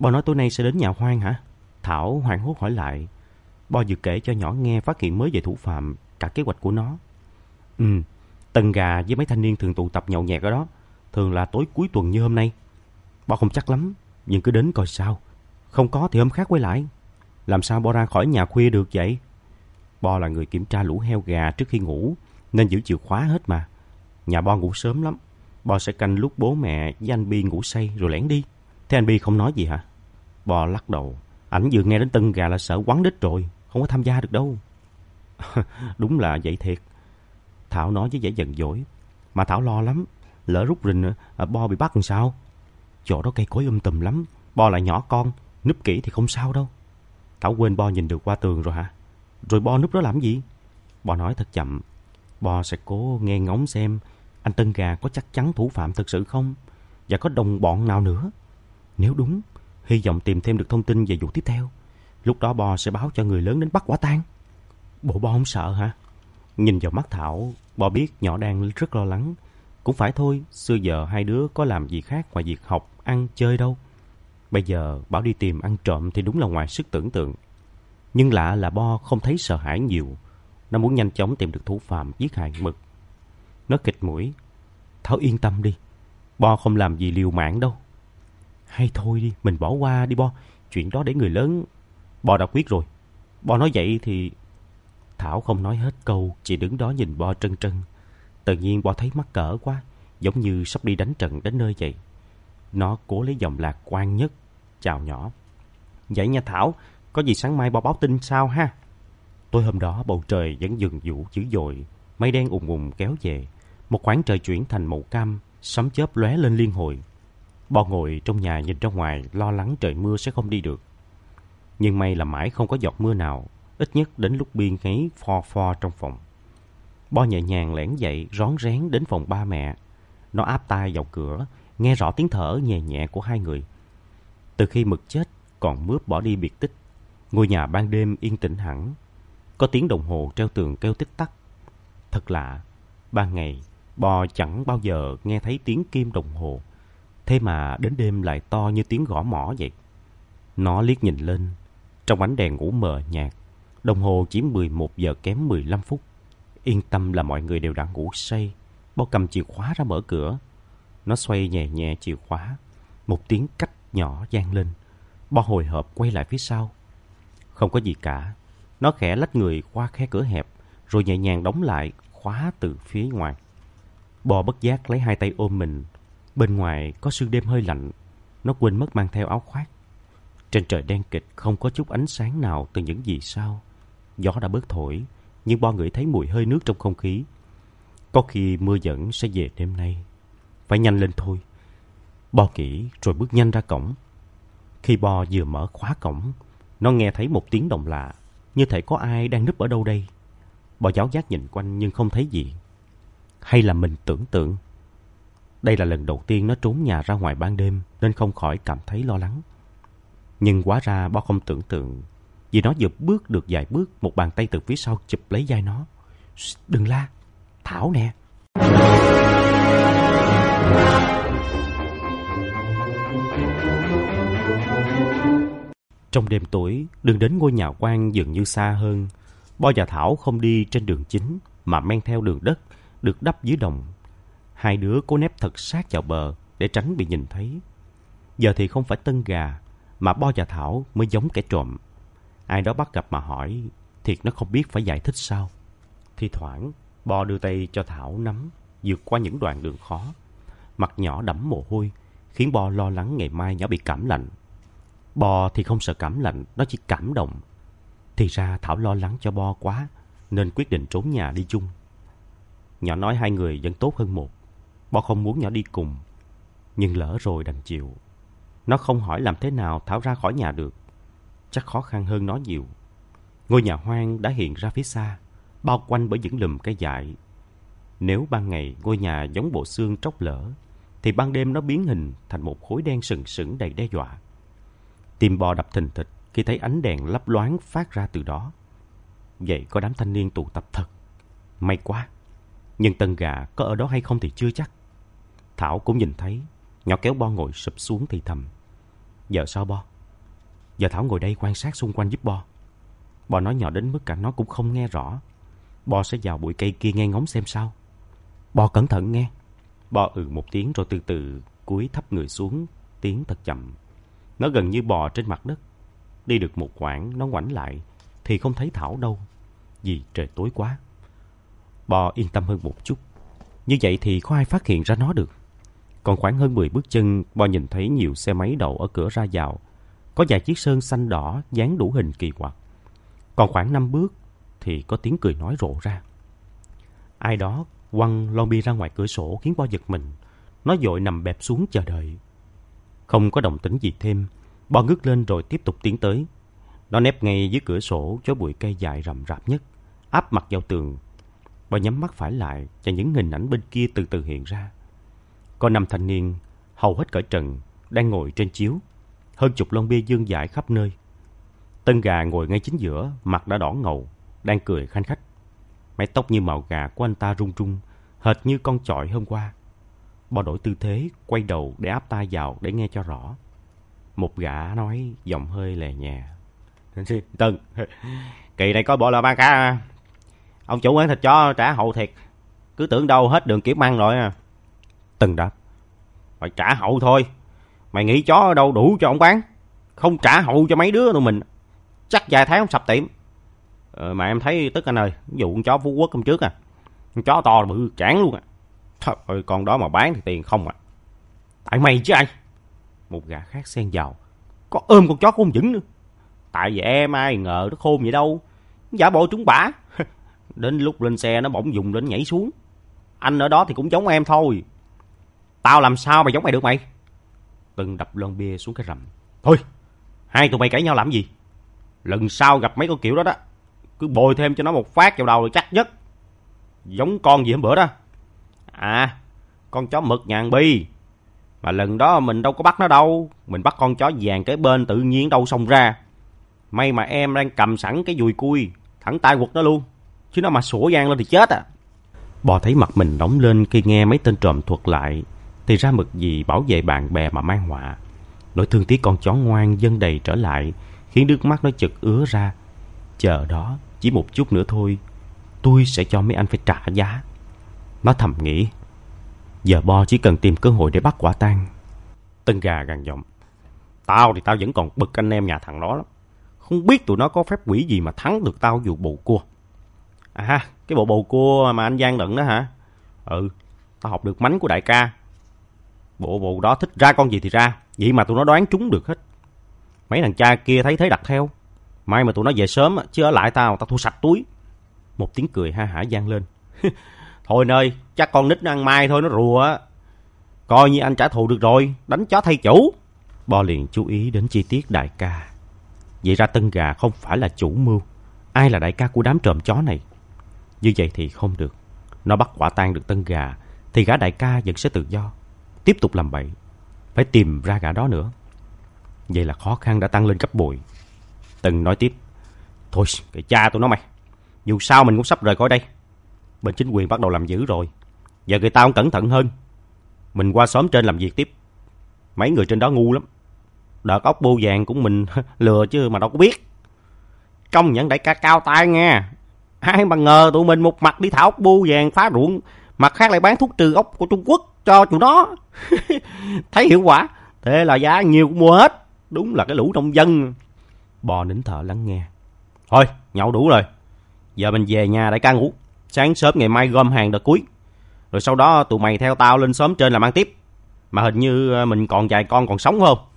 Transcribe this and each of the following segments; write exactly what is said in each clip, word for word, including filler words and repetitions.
Bo nói tối nay sẽ đến nhà Hoang hả? Thảo hoảng hốt hỏi lại. Bo vừa kể cho nhỏ nghe phát hiện mới về thủ phạm, cả kế hoạch của nó. Ừ, Tân Gà với mấy thanh niên thường tụ tập nhậu nhẹt ở đó. Thường là tối cuối tuần như hôm nay. Bo không chắc lắm, nhưng cứ đến coi sao. Không có thì hôm khác quay lại. Làm sao Bo ra khỏi nhà khuya được vậy? Bo là người kiểm tra lũ heo gà trước khi ngủ, nên giữ chìa khóa hết mà. Nhà Bo ngủ sớm lắm. Bo sẽ canh lúc bố mẹ với anh Bi ngủ say rồi lẻn đi. Thế anh Bi không nói gì hả? Bo lắc đầu. Ảnh vừa nghe đến Tân Gà là sợ quắn đít rồi, không có tham gia được đâu. Đúng là vậy thiệt. Thảo nói với vẻ giận dỗi. Mà Thảo lo lắm, lỡ rút rình Bo bị bắt làm sao? Chỗ đó cây cối um tùm lắm, Bo lại nhỏ con, núp kỹ thì không sao đâu. Thảo quên Bo nhìn được qua tường rồi hả? Rồi Bo núp đó làm gì? Bo nói thật chậm. Bo sẽ cố nghe ngóng xem anh Tân Gà có chắc chắn thủ phạm thực sự không, và có đồng bọn nào nữa. Nếu đúng, hy vọng tìm thêm được thông tin về vụ tiếp theo. Lúc đó Bo sẽ báo cho người lớn đến bắt quả tang. Bộ Bo không sợ hả? Nhìn vào mắt Thảo, Bo biết nhỏ đang rất lo lắng. Cũng phải thôi, xưa giờ hai đứa có làm gì khác ngoài việc học, ăn, chơi đâu. Bây giờ bảo đi tìm ăn trộm thì đúng là ngoài sức tưởng tượng. Nhưng lạ là Bo không thấy sợ hãi nhiều. Nó muốn nhanh chóng tìm được thủ phạm giết hại Mực. Nó khịt mũi. Thảo yên tâm đi, Bo không làm gì liều mạng đâu. Hay thôi đi, mình bỏ qua đi Bo. Chuyện đó để người lớn. Bo đã quyết rồi. Bo nói vậy thì... Thảo không nói hết câu, chỉ đứng đó nhìn Bo trân trân. Tự nhiên Bo thấy mắc cỡ quá, giống như sắp đi đánh trận đến nơi vậy. Nó cố lấy giọng lạc quan nhất, chào nhỏ. Vậy nha Thảo, có gì sáng mai Bo báo tin sao ha? Tối hôm đó bầu trời vẫn dừng vụ dữ dội, mây đen ùn ùn kéo về. Một khoảng trời chuyển thành màu cam, sấm chớp lóe lên liên hồi. Bo ngồi trong nhà nhìn ra ngoài, lo lắng trời mưa sẽ không đi được. Nhưng may là mãi không có giọt mưa nào, ít nhất đến lúc Biên ngáy pho pho trong phòng. Bo nhẹ nhàng lẻn dậy, rón rén đến phòng ba mẹ. Nó áp tai vào cửa, nghe rõ tiếng thở nhẹ nhẹ của hai người. Từ khi Mực chết, còn Mướp bỏ đi biệt tích, ngôi nhà ban đêm yên tĩnh hẳn. Có tiếng đồng hồ treo tường kêu tích tắc. Thật lạ, ban ngày Bo chẳng bao giờ nghe thấy tiếng kim đồng hồ, thế mà đến đêm lại to như tiếng gõ mõ vậy. Nó liếc nhìn lên, trong ánh đèn ngủ mờ nhạt, đồng hồ chỉ mười một giờ kém mười lăm phút. Yên tâm là mọi người đều đã ngủ say. Bo cầm chìa khóa ra mở cửa. Nó xoay nhẹ nhẹ chìa khóa. Một tiếng cách nhỏ vang lên. Bo hồi hộp quay lại phía sau. Không có gì cả. Nó khẽ lách người qua khe cửa hẹp, rồi nhẹ nhàng đóng lại, khóa từ phía ngoài. Bo bất giác lấy hai tay ôm mình. Bên ngoài có sương đêm hơi lạnh. Nó quên mất mang theo áo khoác. Trên trời đen kịt, không có chút ánh sáng nào từ những vì sao. Gió đã bớt thổi, nhưng Bo ngửi thấy mùi hơi nước trong không khí. Có khi mưa vẫn sẽ về đêm nay. Phải nhanh lên thôi. Bo nghĩ rồi bước nhanh ra cổng. Khi Bo vừa mở khóa cổng, nó nghe thấy một tiếng động lạ, như thể có ai đang núp ở đâu đây. Bo giáo giác nhìn quanh nhưng không thấy gì. Hay là mình tưởng tượng? Đây là lần đầu tiên nó trốn nhà ra ngoài ban đêm, nên không khỏi cảm thấy lo lắng. Nhưng hóa ra Bo không tưởng tượng. Vì nó vừa bước được vài bước, một bàn tay từ phía sau chụp lấy vai nó. Đừng la, Thảo nè. Trong đêm tối, đường đến ngôi nhà quan dường như xa hơn. Bo và Thảo không đi trên đường chính, mà men theo đường đất được đắp dưới đồng. Hai đứa cố nép thật sát vào bờ để tránh bị nhìn thấy. Giờ thì không phải Tân Gà, mà Bo và Thảo mới giống kẻ trộm. Ai đó bắt gặp mà hỏi, thiệt nó không biết phải giải thích sao. Thi thoảng, Bo đưa tay cho Thảo nắm, vượt qua những đoạn đường khó. Mặt nhỏ đẫm mồ hôi, khiến Bo lo lắng ngày mai nhỏ bị cảm lạnh. Bo thì không sợ cảm lạnh, nó chỉ cảm động. Thì ra Thảo lo lắng cho Bo quá, nên quyết định trốn nhà đi chung. Nhỏ nói hai người vẫn tốt hơn một. Bo không muốn nhỏ đi cùng, nhưng lỡ rồi đành chịu. Nó không hỏi làm thế nào Thảo ra khỏi nhà được. Chắc khó khăn hơn nó nhiều. Ngôi nhà hoang đã hiện ra phía xa, bao quanh bởi những lùm cây dại. Nếu ban ngày ngôi nhà giống bộ xương tróc lở, thì ban đêm nó biến hình thành một khối đen sừng sững đầy đe dọa. Tim Bo đập thình thịch khi thấy ánh đèn lấp loáng phát ra từ đó. Vậy có đám thanh niên tụ tập thật. May quá. Nhưng Tân Gà có ở đó hay không thì chưa chắc. Thảo cũng nhìn thấy. Nhỏ kéo Bo ngồi sụp xuống thì thầm. Giờ sao Bo? Giờ Thảo ngồi đây quan sát xung quanh giúp Bo. Bo nói nhỏ đến mức cả nó cũng không nghe rõ. Bo sẽ vào bụi cây kia nghe ngóng xem sao. Bo cẩn thận nghe. Bo ừ một tiếng rồi từ từ cúi thấp người xuống, tiến thật chậm. Nó gần như bò trên mặt đất. Đi được một quãng, nó ngoảnh lại thì không thấy Thảo đâu, vì trời tối quá. Bo yên tâm hơn một chút. Như vậy thì có ai phát hiện ra nó được. Còn khoảng hơn mười bước chân, Bo nhìn thấy nhiều xe máy đậu ở cửa ra vào. Có vài chiếc sơn xanh đỏ dán đủ hình kỳ quặc. Còn khoảng năm bước thì có tiếng cười nói rộ ra. Ai đó quăng lon bia ra ngoài cửa sổ khiến Bo giật mình. Nó vội nằm bẹp xuống chờ đợi. Không có động tĩnh gì thêm, Bo ngước lên rồi tiếp tục tiến tới. Nó nép ngay dưới cửa sổ chỗ bụi cây dài rậm rạp nhất, áp mặt vào tường. Bo nhắm mắt phải lại và những hình ảnh bên kia từ từ hiện ra. Có năm thanh niên, hầu hết cởi trần, đang ngồi trên chiếu. Hơn chục lon bia vương vãi khắp nơi. Tân gà ngồi ngay chính giữa, mặt đã đỏ ngầu, đang cười khanh khách. Mái tóc như màu gà của anh ta rung rung, hệt như con chọi hôm qua. Bo đổi tư thế, quay đầu để áp tai vào để nghe cho rõ. Một gã nói giọng hơi lè nhẹ. Tân, kỳ này có bộ là ba cá. Ông chủ quán thịt chó trả hậu thiệt. Cứ tưởng đâu hết đường kiếm ăn rồi à. Tân đáp. Phải trả hậu thôi. Mày nghĩ chó ở đâu đủ cho ông bán. Không trả hậu cho mấy đứa tụi mình, chắc vài tháng không sập tiệm. Ờ, mà em thấy tức anh ơi, ví dụ con chó Phú Quốc hôm trước à, con chó to bự chán luôn à. Trời ơi, con đó mà bán thì tiền không à. Tại mày chứ ai. Một gã khác xen vào. Có ôm con chó khôn vững nữa. Tại vì em ai ngờ nó khôn vậy đâu. Giả bộ trúng bả. Đến lúc lên xe nó bỗng dùng lên nhảy xuống. Anh ở đó thì cũng giống em thôi. Tao làm sao mà giống mày được mày. Từng đập lon bia xuống cái rầm. Thôi, hai tụi mày cãi nhau làm gì. Lần sau gặp mấy con kiểu đó đó, cứ bồi thêm cho nó một phát vào đầu là chắc nhất. Giống con gì hôm bữa đó. À, con chó mực nhà Bi. Mà lần đó mình đâu có bắt nó đâu. Mình bắt con chó vàng kế bên tự nhiên đâu xông ra. May mà em đang cầm sẵn cái dùi cui, thẳng tay quật nó luôn. Chứ nó mà sủa vang lên thì chết à. Bò thấy mặt mình nóng lên khi nghe mấy tên trộm thuật lại. Thì ra mực gì bảo vệ bạn bè mà mang họa. Nỗi thương tiếc con chó ngoan dâng đầy trở lại, khiến nước mắt nó chực ứa ra. Chờ đó, chỉ một chút nữa thôi, tôi sẽ cho mấy anh phải trả giá. Nó thầm nghĩ. Giờ Bo chỉ cần tìm cơ hội để bắt quả tang. Tân gà gằn giọng. Tao thì tao vẫn còn bực anh em nhà thằng đó lắm. Không biết tụi nó có phép quỷ gì mà thắng được tao vụ bầu cua. À, cái bộ bầu cua mà anh Giang đựng đó hả? Ừ, tao học được mánh của đại ca. Bộ bầu đó thích ra con gì thì ra, vậy mà tụi nó đoán trúng được hết. Mấy thằng cha kia thấy thế đặt theo. May mà tụi nó về sớm, chứ ở lại tao, tao thu sạch túi. Một tiếng cười ha hả vang lên. Thôi nơi, chắc con nít nó ăn mai thôi, nó rùa á. Coi như anh trả thù được rồi, đánh chó thay chủ. Bo liền chú ý đến chi tiết đại ca. Vậy ra Tân gà không phải là chủ mưu. Ai là đại ca của đám trộm chó này? Như vậy thì không được. Nó bắt quả tang được Tân gà thì gã đại ca vẫn sẽ tự do, tiếp tục làm bậy. Phải tìm ra gã đó nữa. Vậy là khó khăn đã tăng lên gấp bội. Tân nói tiếp. Thôi, cái cha tụi nó mày. Dù sao mình cũng sắp rời khỏi đây. Bên chính quyền bắt đầu làm dữ rồi. Giờ người ta không cẩn thận hơn. Mình qua xóm trên làm việc tiếp. Mấy người trên đó ngu lắm. Đợt ốc bươu vàng cũng mình lừa chứ mà đâu có biết. Công nhận đại ca cao tay nha. Ai mà ngờ tụi mình một mặt đi thảo ốc bươu vàng phá ruộng, mặt khác lại bán thuốc trừ ốc của Trung Quốc cho tụi nó. Thấy hiệu quả. Thế là giá nhiều cũng mua hết. Đúng là cái lũ nông dân. Bò nín thở lắng nghe. Thôi, nhậu đủ rồi. Giờ mình về nhà đại ca ngủ. Sáng sớm ngày mai gom hàng đợt cuối. Rồi sau đó tụi mày theo tao lên xóm trên làm ăn tiếp. Mà hình như mình còn vài con còn sống không?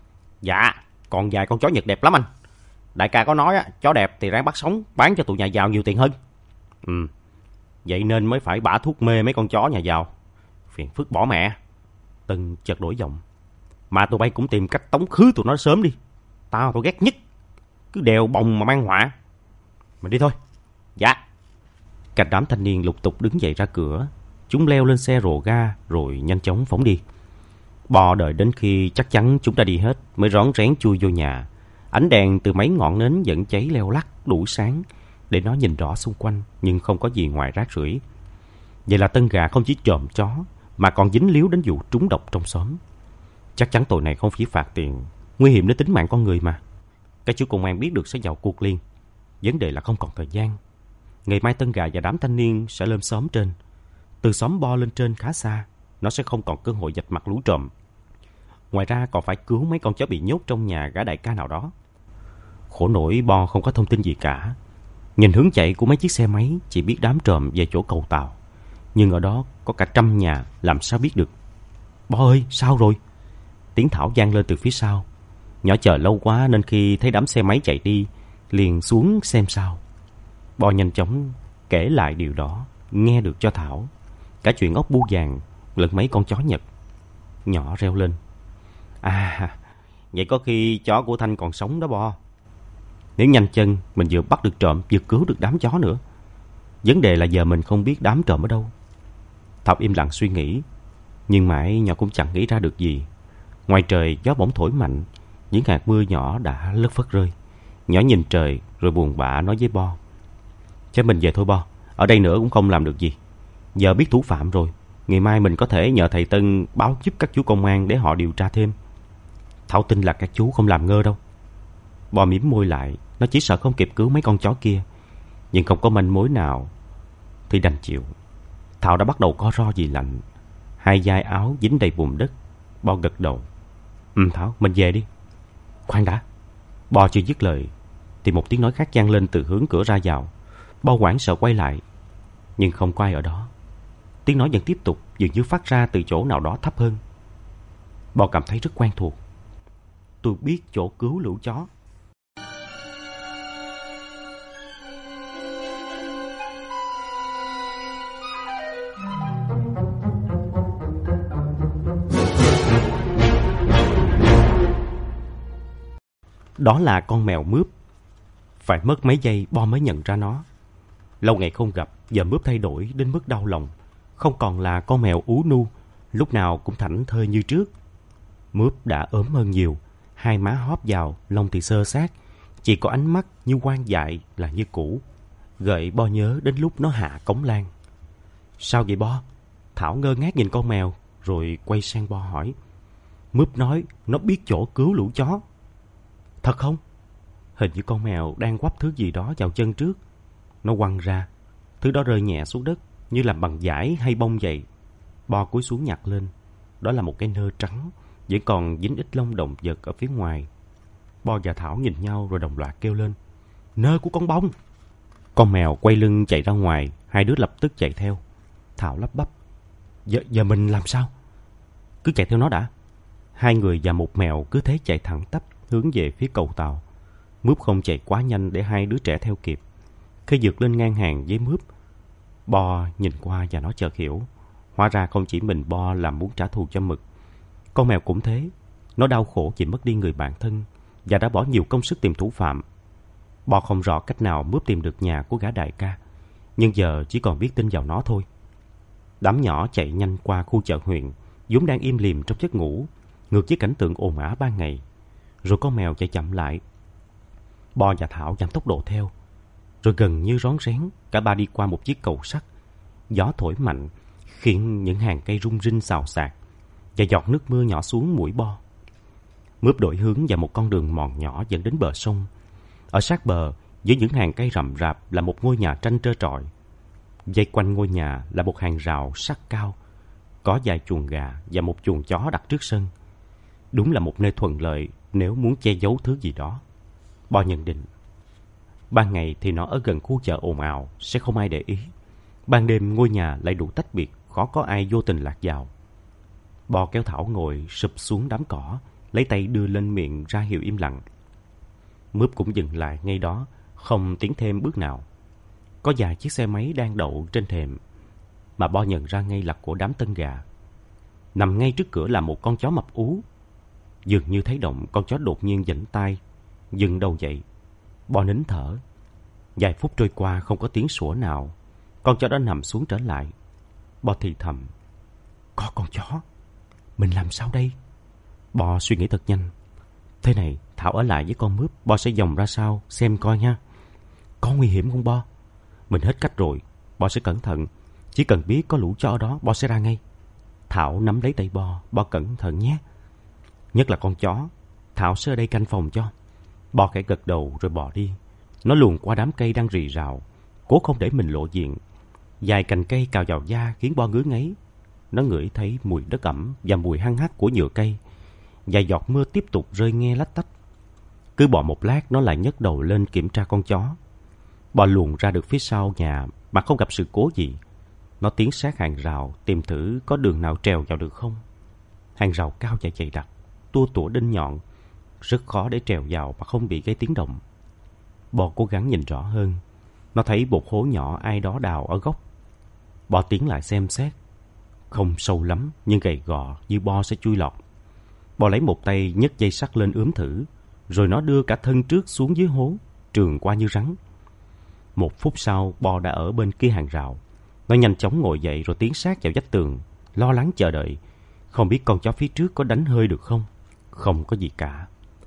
Dạ, còn vài con chó Nhật đẹp lắm anh. Đại ca có nói á, chó đẹp thì ráng bắt sống, bán cho tụi nhà giàu nhiều tiền hơn. Ừ, vậy nên mới phải bả thuốc mê mấy con chó nhà giàu. Phiền phức bỏ mẹ. Tân chợt đổi giọng. Mà tụi bay cũng tìm cách tống khứ tụi nó sớm đi. Tao tao ghét nhất cứ đèo bồng mà mang họa. Mình đi thôi. Dạ. Cả đám thanh niên lục tục đứng dậy ra cửa. Chúng leo lên xe rồ ga rồi nhanh chóng phóng đi. Bò đợi đến khi chắc chắn chúng đã đi hết mới rón rén chui vô nhà. Ánh đèn từ mấy ngọn nến vẫn cháy leo lắc đủ sáng để nó nhìn rõ xung quanh, nhưng không có gì ngoài rác rưởi. Vậy là Tân gà không chỉ trộm chó mà còn dính líu đến vụ trúng độc trong xóm. Chắc chắn tội này không chỉ phạt tiền, nguy hiểm đến tính mạng con người mà. Các chú công an biết được sẽ vào cuộc liền. Vấn đề là không còn thời gian. Ngày mai Tân Gà và đám thanh niên sẽ lên xóm trên. Từ xóm Bo lên trên khá xa, nó sẽ không còn cơ hội vạch mặt lũ trộm. Ngoài ra còn phải cứu mấy con chó bị nhốt trong nhà gã đại ca nào đó. Khổ nổi Bo không có thông tin gì cả. Nhìn hướng chạy của mấy chiếc xe máy, chỉ biết đám trộm về chỗ cầu tàu. Nhưng ở đó có cả trăm nhà, làm sao biết được. Bo ơi, sao rồi? Tiếng Thảo vang lên từ phía sau. Nhỏ chờ lâu quá nên khi thấy đám xe máy chạy đi, liền xuống xem sao. Bo nhanh chóng kể lại điều đó, nghe được cho Thảo. Cả chuyện ốc bu vàng lẫn mấy con chó Nhật. Nhỏ reo lên. À, vậy có khi chó của Thanh còn sống đó Bo. Nếu nhanh chân, mình vừa bắt được trộm, vừa cứu được đám chó nữa. Vấn đề là giờ mình không biết đám trộm ở đâu. Thảo im lặng suy nghĩ. Nhưng mãi nhỏ cũng chẳng nghĩ ra được gì. Ngoài trời gió bỗng thổi mạnh, những hạt mưa nhỏ đã lất phất rơi. Nhỏ nhìn trời rồi buồn bã nói với Bo. Chắc mình về thôi Bo, ở đây nữa cũng không làm được gì. Giờ biết thủ phạm rồi, ngày mai mình có thể nhờ thầy Tân báo giúp các chú công an để họ điều tra thêm. Thảo tin là các chú không làm ngơ đâu. Bo mím môi lại, nó chỉ sợ không kịp cứu mấy con chó kia. Nhưng không có manh mối nào thì đành chịu. Thảo đã bắt đầu co ro vì lạnh. Hai vai áo dính đầy bùn đất. Bo gật đầu. Ừ Thảo, mình về đi. Khoan đã. Bo chưa dứt lời thì một tiếng nói khác vang lên từ hướng cửa ra vào. Bo hoảng sợ quay lại, nhưng không có ai ở đó. Tiếng nói vẫn tiếp tục, dường như phát ra từ chỗ nào đó thấp hơn. Bo cảm thấy rất quen thuộc. Tôi biết chỗ cứu lũ chó. Đó là con mèo Mướp. Phải mất mấy giây Bo mới nhận ra nó. Lâu ngày không gặp, giờ Mướp thay đổi đến mức đau lòng. Không còn là con mèo ú nu, lúc nào cũng thảnh thơi như trước. Mướp đã ốm hơn nhiều, hai má hóp vào, lông thì xơ xác. Chỉ có ánh mắt như quan dại là như cũ, gợi Bo nhớ đến lúc nó hạ cống lan. Sao vậy Bo? Thảo ngơ ngác nhìn con mèo, rồi quay sang Bo hỏi. Mướp nói nó biết chỗ cứu lũ chó. Thật không? Hình như con mèo đang quắp thứ gì đó vào chân trước. Nó quăng ra, thứ đó rơi nhẹ xuống đất như làm bằng vải hay bông vậy. Bo cúi xuống nhặt lên. Đó là một cái nơ trắng, vẫn còn dính ít lông động vật ở phía ngoài. Bo và Thảo nhìn nhau rồi đồng loạt kêu lên. Nơ của con bông! Con mèo quay lưng chạy ra ngoài, hai đứa lập tức chạy theo. Thảo lắp bắp. Giờ, giờ mình làm sao? Cứ chạy theo nó đã. Hai người và một mèo cứ thế chạy thẳng tắp hướng về phía cầu tàu. Mướp không chạy quá nhanh để hai đứa trẻ theo kịp. Khi vượt lên ngang hàng với Mướp, Bo nhìn qua và nó chợt hiểu. Hóa ra không chỉ mình Bo làm muốn trả thù cho Mực. Con mèo cũng thế. Nó đau khổ vì mất đi người bạn thân và đã bỏ nhiều công sức tìm thủ phạm. Bo không rõ cách nào Mướp tìm được nhà của gã đại ca, nhưng giờ chỉ còn biết tin vào nó thôi. Đám nhỏ chạy nhanh qua khu chợ huyện, vốn đang im lìm trong giấc ngủ, ngược với cảnh tượng ồn ào ban ngày. Rồi con mèo chạy chậm lại. Bo và Thảo giảm tốc độ theo. Rồi gần như rón rén, cả ba đi qua một chiếc cầu sắt. Gió thổi mạnh, khiến những hàng cây rung rinh xào xạc, và giọt nước mưa nhỏ xuống mũi Bo. Mướp đổi hướng vào một con đường mòn nhỏ dẫn đến bờ sông. Ở sát bờ, dưới những hàng cây rậm rạp là một ngôi nhà tranh trơ trọi. Vây quanh ngôi nhà là một hàng rào sắt cao, có vài chuồng gà và một chuồng chó đặt trước sân. Đúng là một nơi thuận lợi nếu muốn che giấu thứ gì đó. Bo nhận định. Ban ngày thì nó ở gần khu chợ ồn ào, sẽ không ai để ý. Ban đêm ngôi nhà lại đủ tách biệt, khó có ai vô tình lạc vào. Bo kéo Thảo ngồi sụp xuống đám cỏ, lấy tay đưa lên miệng ra hiệu im lặng. Mướp cũng dừng lại ngay đó, không tiến thêm bước nào. Có vài chiếc xe máy đang đậu trên thềm, mà Bo nhận ra ngay là của đám Tân Gà. Nằm ngay trước cửa là một con chó mập ú. Dường như thấy động, con chó đột nhiên giãy tay, dừng đầu dậy. Bo nín thở. Vài phút trôi qua không có tiếng sủa nào. Con chó đó nằm xuống trở lại. Bo thì thầm. Có con chó. Mình làm sao đây? Bo suy nghĩ thật nhanh. Thế này, Thảo ở lại với con Mướp. Bo sẽ vòng ra sau xem coi nha. Có nguy hiểm không Bo? Mình hết cách rồi. Bo sẽ cẩn thận. Chỉ cần biết có lũ chó ở đó, Bo sẽ ra ngay. Thảo nắm lấy tay Bo. Bo cẩn thận nhé. Nhất là con chó. Thảo sẽ ở đây canh phòng cho. Bò khẽ gật đầu rồi bò đi. Nó luồn qua đám cây đang rì rào, cố không để mình lộ diện. Vài cành cây cào vào da khiến Bo ngứa ngáy. Nó ngửi thấy mùi đất ẩm và mùi hăng hắc của nhựa cây. Vài giọt mưa tiếp tục rơi nghe lách tách. Cứ bò một lát nó lại nhấc đầu lên kiểm tra con chó. Bò luồn ra được phía sau nhà mà không gặp sự cố gì. Nó tiến sát hàng rào tìm thử có đường nào trèo vào được không. Hàng rào cao và dày đặc, tua tủa đinh nhọn, rất khó để trèo vào mà không bị gây tiếng động. Bò cố gắng nhìn rõ hơn. Nó thấy một hố nhỏ ai đó đào ở góc. Bò tiến lại xem xét. Không sâu lắm nhưng gầy gò như Bo sẽ chui lọt. Bò lấy một tay nhấc dây sắt lên ướm thử, rồi nó đưa cả thân trước xuống dưới hố, trườn qua như rắn. Một phút sau, Bo đã ở bên kia hàng rào. Nó nhanh chóng ngồi dậy rồi tiến sát vào vách tường, lo lắng chờ đợi. Không biết con chó phía trước có đánh hơi được không? Không có gì cả.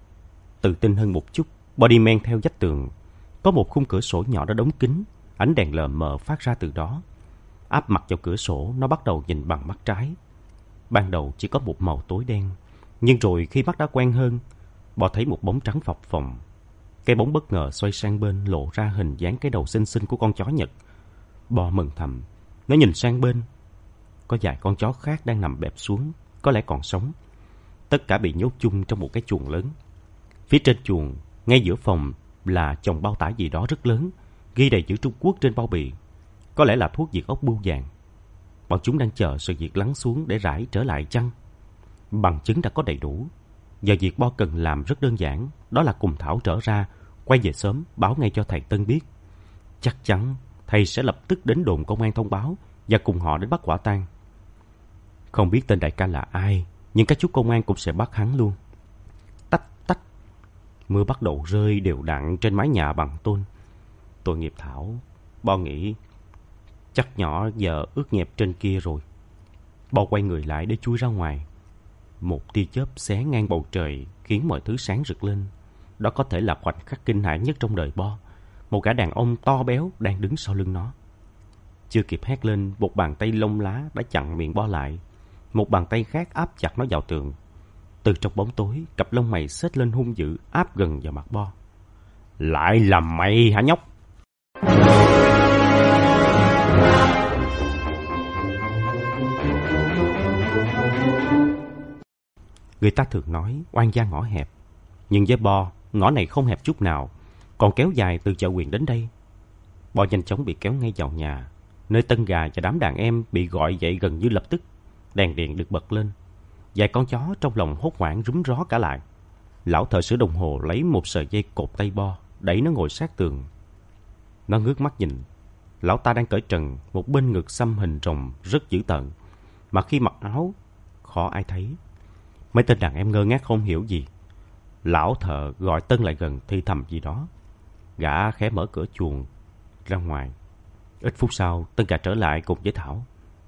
Tự tin hơn một chút, Bo đi men theo vách tường. Có một khung cửa sổ nhỏ đã đóng kín, ánh đèn lờ mờ phát ra từ đó. Áp mặt vào cửa sổ, nó bắt đầu nhìn bằng mắt trái. Ban đầu chỉ có một màu tối đen, nhưng rồi khi mắt đã quen hơn, Bo thấy một bóng trắng phập phồng. Cái bóng bất ngờ xoay sang bên lộ ra hình dáng cái đầu xinh xinh của con chó Nhật. Bo mừng thầm. Nó nhìn sang bên. Có vài con chó khác đang nằm bẹp xuống, có lẽ còn sống. Tất cả bị nhốt chung trong một cái chuồng lớn. Phía trên chuồng, ngay giữa phòng là chồng bao tải gì đó rất lớn, ghi đầy chữ Trung Quốc trên bao bì. Có lẽ là thuốc diệt ốc bươu vàng. Bọn chúng đang chờ sự việc lắng xuống để rải trở lại chăng? Bằng chứng đã có đầy đủ. Giờ việc Bo cần làm rất đơn giản, đó là cùng Thảo trở ra, quay về sớm, báo ngay cho thầy Tân biết. Chắc chắn thầy sẽ lập tức đến đồn công an thông báo và cùng họ đến bắt quả tang. Không biết tên đại ca là ai, nhưng các chú công an cũng sẽ bắt hắn luôn. Tách tách. Mưa bắt đầu rơi đều đặn trên mái nhà bằng tôn. Tội nghiệp Thảo. Bo nghĩ chắc nhỏ giờ ướt nhẹp trên kia rồi. Bo quay người lại để chui ra ngoài. Một tia chớp xé ngang bầu trời khiến mọi thứ sáng rực lên. Đó có thể là khoảnh khắc kinh hãi nhất trong đời Bo. Một gã đàn ông to béo đang đứng sau lưng nó. Chưa kịp hét lên, một bàn tay lông lá đã chặn miệng Bo lại. Một bàn tay khác áp chặt nó vào tường. Từ trong bóng tối, cặp lông mày xếch lên hung dữ áp gần vào mặt Bo. Lại là mày hả nhóc? Người ta thường nói oan gia ngõ hẹp. Nhưng với Bo, ngõ này không hẹp chút nào, còn kéo dài từ chợ Quyền đến đây. Bo nhanh chóng bị kéo ngay vào nhà, nơi Tân Gà và đám đàn em bị gọi dậy gần như lập tức. Đèn điện được bật lên. Vài con chó trong lòng hốt hoảng rúm ró cả lại. Lão thợ sửa đồng hồ lấy một sợi dây cột tay Bo, đẩy nó ngồi sát tường. Nó ngước mắt nhìn. Lão ta đang cởi trần, một bên ngực xăm hình rồng rất dữ tợn, mà khi mặc áo khó ai thấy. Mấy tên đàn em ngơ ngác không hiểu gì. Lão thợ gọi Tân lại gần thì thầm gì đó. Gã khẽ mở cửa chuồng ra ngoài. Ít phút sau, Tân Gà trở lại cùng với Thảo.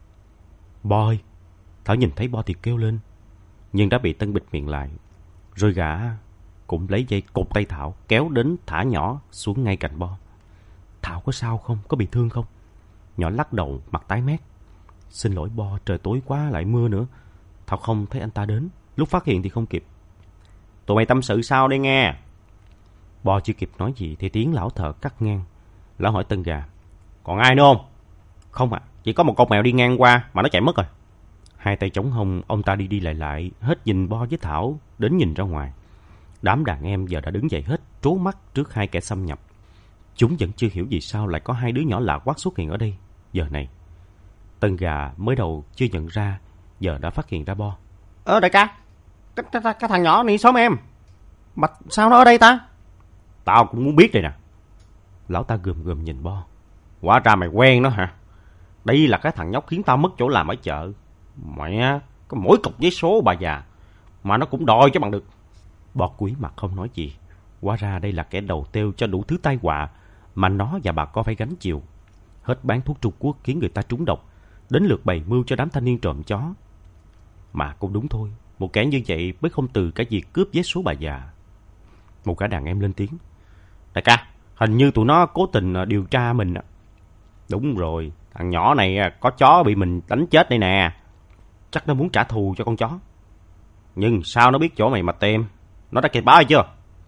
Bo ơi! Thảo nhìn thấy Bo thì kêu lên, nhưng đã bị Tân bịt miệng lại. Rồi gã cũng lấy dây cột tay Thảo, kéo đến thả nhỏ xuống ngay cạnh Bo. Thảo có sao không? Có bị thương không? Nhỏ lắc đầu, mặt tái mét. Xin lỗi Bo, trời tối quá lại mưa nữa. Thảo không thấy anh ta đến. Lúc phát hiện thì không kịp. Tụi mày tâm sự sao đây nghe? Bo chưa kịp nói gì thì tiếng lão thợ cắt ngang. Lão hỏi Tân Gà, còn ai nữa không? Không ạ, à, chỉ có một con mèo đi ngang qua mà nó chạy mất rồi. Hai tay chống hông, ông ta đi đi lại lại, hết nhìn Bo với Thảo, đến nhìn ra ngoài. Đám đàn em giờ đã đứng dậy hết, trố mắt trước hai kẻ xâm nhập. Chúng vẫn chưa hiểu vì sao lại có hai đứa nhỏ lạ quắc xuất hiện ở đây giờ này. Tân Gà mới đầu chưa nhận ra, giờ đã phát hiện ra Bo. Ơ đại ca, cái, cái, cái thằng nhỏ này xóm em, mà sao nó ở đây ta? Tao cũng muốn biết đây nè. Lão ta gườm gườm nhìn Bo. Hóa ra mày quen nó hả? Đây là cái thằng nhóc khiến tao mất chỗ làm ở chợ. Mẹ, có mỗi cục giấy số bà già mà nó cũng đòi cho bằng được. Bo cúi mặt không nói gì. Hóa ra đây là kẻ đầu tiêu cho đủ thứ tai họa mà nó và bà con phải gánh chịu. Hết bán thuốc Trung Quốc khiến người ta trúng độc, đến lượt bày mưu cho đám thanh niên trộm chó. Mà cũng đúng thôi, một kẻ như vậy mới không từ cả việc cướp giấy số bà già. Một gã đàn em lên tiếng. Đại ca, hình như tụi nó cố tình điều tra mình. Đúng rồi, thằng nhỏ này có chó bị mình đánh chết đây nè. Chắc nó muốn trả thù cho con chó. Nhưng sao nó biết chỗ mày mà tìm? Nó đã kịp báo hay chưa?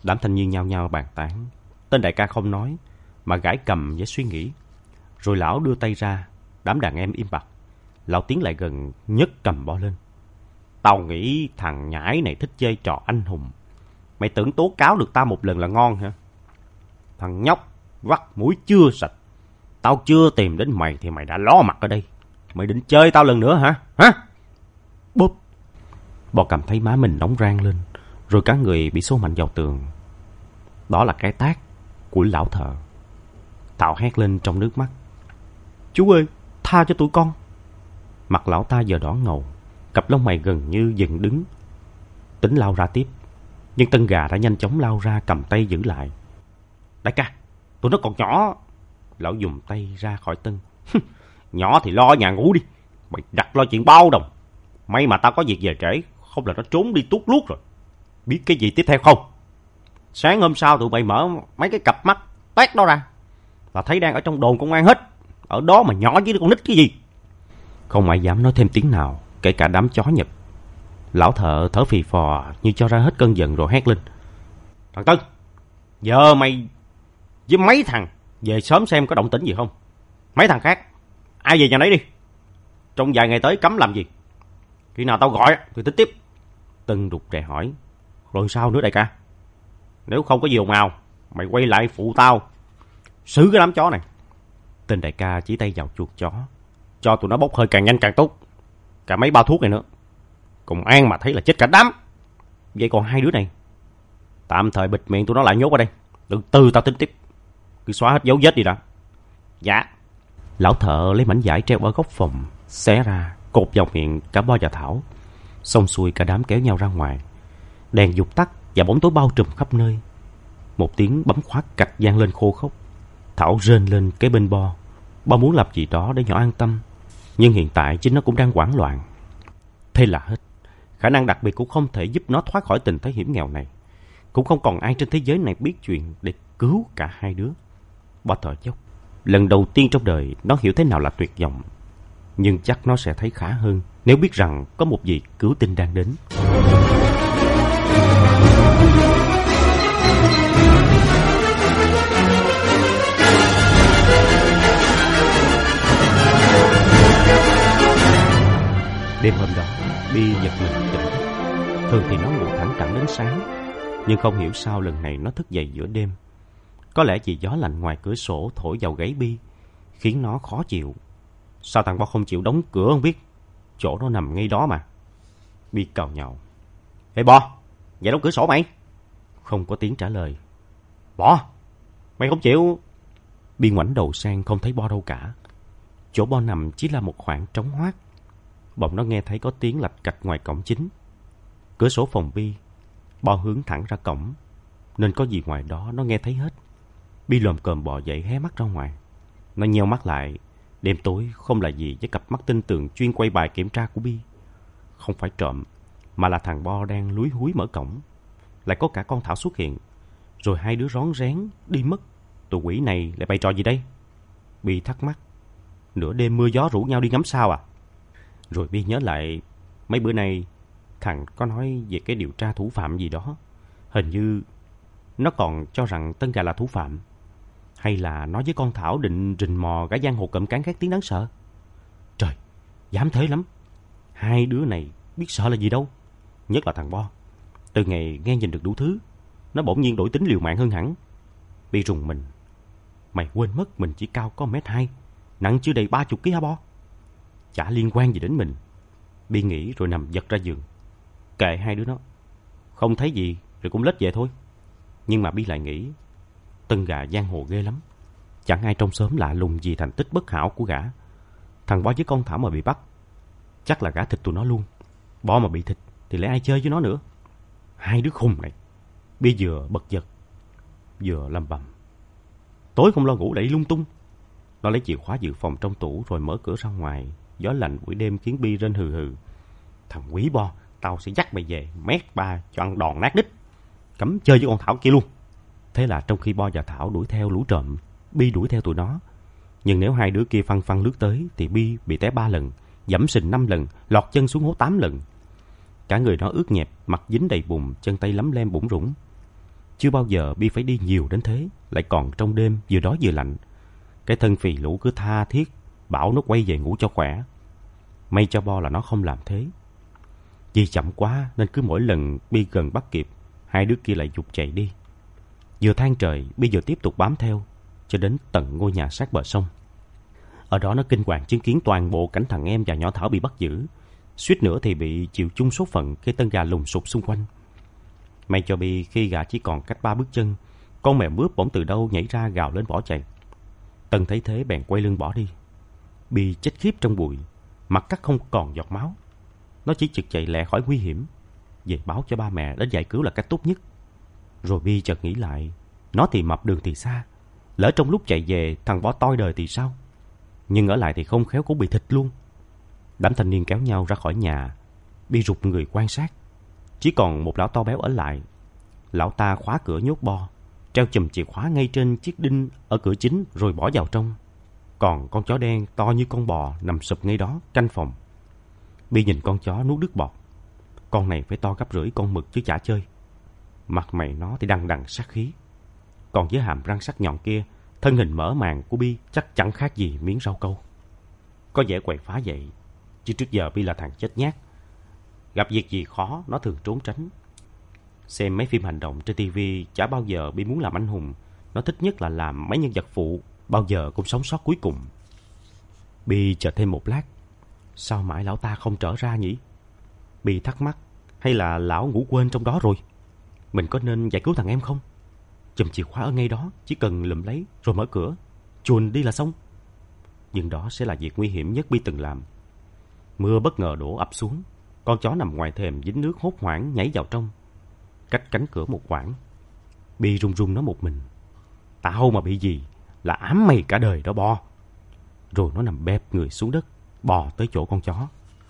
Đám thanh niên nhao nhao bàn tán. Tên đại ca không nói, mà gãi cầm với suy nghĩ. Rồi lão đưa tay ra, đám đàn em im bặt. Lão tiến lại gần, nhấc cầm bo lên. Tao nghĩ thằng nhãi này thích chơi trò anh hùng. Mày tưởng tố cáo được tao một lần là ngon hả? Thằng nhóc vắt mũi chưa sạch. Tao chưa tìm đến mày thì mày đã ló mặt ở đây. Mày định chơi tao lần nữa hả? Hả? Bốp. Bò cầm thấy má mình nóng rang lên, rồi cả người bị xô mạnh vào tường. Đó là cái tát của lão thợ. Thảo hét lên trong nước mắt. Chú ơi, tha cho tụi con. Mặt lão ta giờ đỏ ngầu, cặp lông mày gần như dựng đứng. Tính lao ra tiếp, nhưng Tân Gà đã nhanh chóng lao ra cầm tay giữ lại. Đại ca, tụi nó còn nhỏ. Lão dùng tay ra khỏi Tân. Nhỏ thì lo nhà ngủ đi. Mày đặt lo chuyện bao đồng. May mà tao có việc về trễ, không là nó trốn đi tuốt luốt rồi. Biết cái gì tiếp theo không? Sáng hôm sau tụi mày mở mấy cái cặp mắt toét đó ra là thấy đang ở trong đồn công an hết. Ở đó mà nhỏ với con nít cái gì. Không ai dám nói thêm tiếng nào, kể cả đám chó Nhật. Lão thợ thở phì phò như cho ra hết cơn giận rồi hét lên. Thằng Tân, giờ mày với mấy thằng về sớm xem có động tĩnh gì không. Mấy thằng khác, ai về nhà nấy đi. Trong vài ngày tới cấm làm gì. Khi nào tao gọi thì tính tiếp. Tân rụt rè hỏi. Rồi sao nữa đại ca? Nếu không có gì ồn ào, mày quay lại phụ tao xử cái đám chó này. Tên đại ca chỉ tay vào chuột chó. Cho tụi nó bốc hơi càng nhanh càng tốt. Cả mấy bao thuốc này nữa. Công an mà thấy là chết cả đám. Vậy còn hai đứa này, tạm thời bịt miệng tụi nó lại nhốt ở đây. Từ từ tao tính tiếp. Cứ xóa hết dấu vết đi đã. Dạ. Lão thợ lấy mảnh vải treo ở góc phòng, xé ra, cột vào miệng cả Bo và Thảo. Xong xuôi cả đám kéo nhau ra ngoài. Đèn vụt tắt và bóng tối bao trùm khắp nơi. Một tiếng bấm khóa cạch vang lên khô khốc. Thảo rên lên kế bên Bo. Bo muốn làm gì đó để nhỏ an tâm, nhưng hiện tại chính nó cũng đang hoảng loạn. Thế là hết. Khả năng đặc biệt cũng không thể giúp nó thoát khỏi tình thế hiểm nghèo này. Cũng không còn ai trên thế giới này biết chuyện để cứu cả hai đứa. Bo thở dốc. Lần đầu tiên trong đời nó hiểu thế nào là tuyệt vọng. Nhưng chắc nó sẽ thấy khá hơn nếu biết rằng có một vị cứu tinh đang đến. Đêm hôm đó, Bi giật mình tỉnh thức. Thường thì nó ngủ thẳng cẳng đến sáng, nhưng không hiểu sao lần này nó thức dậy giữa đêm. Có lẽ vì gió lạnh ngoài cửa sổ thổi vào gáy Bi khiến nó khó chịu. Sao thằng Bo không chịu đóng cửa không biết? Chỗ nó nằm ngay đó mà. Bi càu nhàu. Ê Bo, dậy đóng cửa sổ mày. Không có tiếng trả lời. Bo, mày không chịu. Bi ngoảnh đầu sang không thấy Bo đâu cả. Chỗ Bo nằm chỉ là một khoảng trống hoác. Bỗng nó nghe thấy có tiếng lạch cạch ngoài cổng chính. Cửa sổ phòng Bi. Bo hướng thẳng ra cổng, nên có gì ngoài đó nó nghe thấy hết. Bi lồm cồm bò dậy hé mắt ra ngoài. Nó nheo mắt lại. Đêm tối không là gì với cặp mắt tinh tường chuyên quay bài kiểm tra của Bi. Không phải trộm, mà là thằng Bo đang lúi húi mở cổng. Lại có cả con Thảo xuất hiện. Rồi hai đứa rón rén đi mất. Tụi quỷ này lại bày trò gì đây? Bi thắc mắc. Nửa đêm mưa gió rủ nhau đi ngắm sao à? Rồi Bi nhớ lại mấy bữa nay thằng có nói về cái điều tra thủ phạm gì đó. Hình như nó còn cho rằng Tân Gà là thủ phạm. Hay là nói với con Thảo định rình mò gã giang hồ cộm cán khét tiếng đáng sợ. Trời, dám thế lắm. Hai đứa này biết sợ là gì đâu. Nhất là thằng Bo. Từ ngày nghe nhìn được đủ thứ, nó bỗng nhiên đổi tính liều mạng hơn hẳn. Bi rùng mình. Mày quên mất mình chỉ cao có mét hai, nặng chưa đầy ba chục ký hả Bo? Chả liên quan gì đến mình. Bi nghĩ rồi nằm giật ra giường. Kệ hai đứa nó, không thấy gì rồi cũng lết về thôi. Nhưng mà Bi lại nghĩ Tân Gà giang hồ ghê lắm. Chẳng ai trong xóm lạ lùng gì thành tích bất hảo của gã. Thằng Bo với con Thảo mà bị bắt, chắc là gã thịt tụi nó luôn. Bo mà bị thịt thì lấy ai chơi với nó nữa. Hai đứa khùng này. Bi vừa bật giật vừa lầm bầm. Tối không lo ngủ đẩy lung tung. Nó lấy chìa khóa dự phòng trong tủ rồi mở cửa ra ngoài. Gió lạnh buổi đêm khiến Bi rên hừ hừ. Thằng quý Bo, tao sẽ dắt mày về mét ba cho ăn đòn nát đít. Cấm chơi với con Thảo kia luôn. Thế là trong khi Bo và Thảo đuổi theo lũ trộm, Bi đuổi theo tụi nó. Nhưng nếu hai đứa kia phăng phăng lướt tới thì Bi bị té ba lần, giẫm sình năm lần, lọt chân xuống hố tám lần. Cả người nó ướt nhẹp, mặt dính đầy bùn, chân tay lấm lem bủn rủn. Chưa bao giờ Bi phải đi nhiều đến thế, lại còn trong đêm vừa đói vừa lạnh. Cái thân phì lũ cứ tha thiết bảo nó quay về ngủ cho khỏe. May cho Bo là nó không làm thế. Vì chậm quá nên cứ mỗi lần Bi gần bắt kịp, hai đứa kia lại giục chạy đi. Vừa than trời, Bi vừa tiếp tục bám theo cho đến tận ngôi nhà sát bờ sông. Ở đó nó kinh hoàng chứng kiến toàn bộ cảnh thằng em và nhỏ Thảo bị bắt giữ, suýt nữa thì bị chịu chung số phận khi tên gà lùng sục xung quanh. May cho Bi khi gà chỉ còn cách ba bước chân, con mèo mướp bỗng từ đâu nhảy ra gào lên bỏ chạy. Tân thấy thế bèn quay lưng bỏ đi. Bi chết khiếp trong bụi, mặt cắt không còn giọt máu. Nó chỉ chực chạy lẹ khỏi nguy hiểm, về báo cho ba mẹ đến giải cứu là cách tốt nhất. Rồi Bi chợt nghĩ lại, nó thì mập đường thì xa, lỡ trong lúc chạy về thằng bỏ toi đời thì sao? Nhưng ở lại thì không khéo cũng bị thịt luôn. Đám thanh niên kéo nhau ra khỏi nhà. Bi rụt người quan sát. Chỉ còn một lão to béo ở lại. Lão ta khóa cửa nhốt Bo, treo chùm chìa khóa ngay trên chiếc đinh ở cửa chính rồi bỏ vào trong. Còn con chó đen to như con bò nằm sụp ngay đó canh phòng. Bi nhìn con chó nuốt nước bọt. Con này phải to gấp rưỡi con mực chứ chả chơi. Mặt mày nó thì đằng đằng sát khí. Còn với hàm răng sắc nhọn kia, thân hình mở màng của Bi chắc chẳng khác gì miếng rau câu. Có vẻ quậy phá vậy, chứ trước giờ Bi là thằng chết nhát. Gặp việc gì khó, nó thường trốn tránh. Xem mấy phim hành động trên tivi, chả bao giờ Bi muốn làm anh hùng. Nó thích nhất là làm mấy nhân vật phụ, bao giờ cũng sống sót cuối cùng. Bi chờ thêm một lát. Sao mãi lão ta không trở ra nhỉ? Bi thắc mắc, hay là lão ngủ quên trong đó rồi? Mình có nên giải cứu thằng em không? Chùm chìa khóa ở ngay đó, chỉ cần lụm lấy rồi mở cửa, chuồn đi là xong. Nhưng đó sẽ là việc nguy hiểm nhất Bi từng làm. Mưa bất ngờ đổ ập xuống. Con chó nằm ngoài thềm dính nước hốt hoảng nhảy vào trong. Cách cánh cửa một quãng, Bi run run nói một mình, tao mà bị gì là ám mày cả đời đó Bo. Rồi nó nằm bẹp người xuống đất, bò tới chỗ con chó.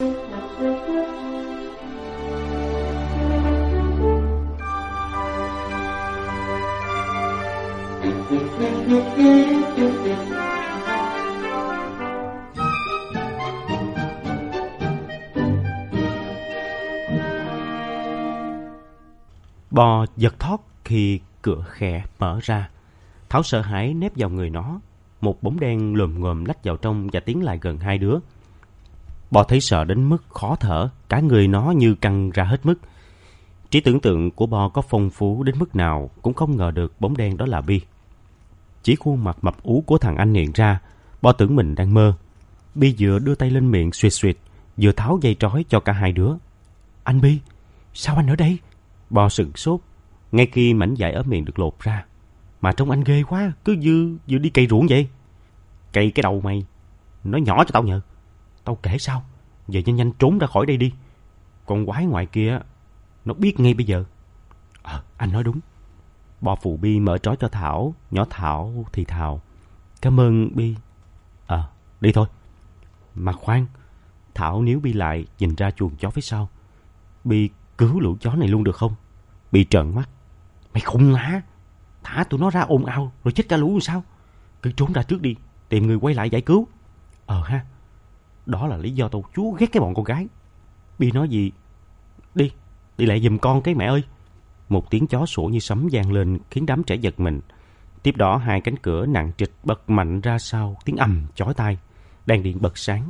Bò giật thót khi cửa khẽ mở ra. Thảo sợ hãi nép vào người nó. Một bóng đen lồm ngồm lách vào trong và tiến lại gần hai đứa. Bò thấy sợ đến mức khó thở, cả người nó như căng ra hết mức. Trí tưởng tượng của Bo có phong phú đến mức nào cũng không ngờ được bóng đen đó là Bi. Chỉ khuôn mặt mập ú của thằng anh hiện ra, Bo tưởng mình đang mơ. Bi vừa đưa tay lên miệng xuyệt xuyệt, vừa tháo dây trói cho cả hai đứa. Anh Bi, sao anh ở đây? Bo sửng sốt ngay khi mảnh vải ở miệng được lột ra. Mà trông anh ghê quá, cứ như vừa đi cày ruộng vậy. Cày cái đầu mày, nói nhỏ cho tao nhờ. Tao kể sao? Giờ nhanh nhanh trốn ra khỏi đây đi. Con quái ngoài kia nó biết ngay bây giờ. Ờ, anh nói đúng. Bo phụ Bi mở trói cho Thảo. Nhỏ Thảo thì thào, cảm ơn Bi. Ờ, à, đi thôi. Mà khoan, Thảo níu Bi lại nhìn ra chuồng chó phía sau. Bi cứu lũ chó này luôn được không? Bi trợn mắt. Mày khùng hả? Thả tụi nó ra ồn ào rồi chết cả lũ làm sao? Cứ trốn ra trước đi, tìm người quay lại giải cứu. Ờ ha, đó là lý do tao chúa ghét cái bọn con gái. Bi nói gì? Đi, đi lại giùm con cái mẹ ơi. Một tiếng chó sủa như sấm vang lên khiến đám trẻ giật mình. Tiếp đó hai cánh cửa nặng trịch bật mạnh ra sau, tiếng ầm chói tai. Đèn điện bật sáng.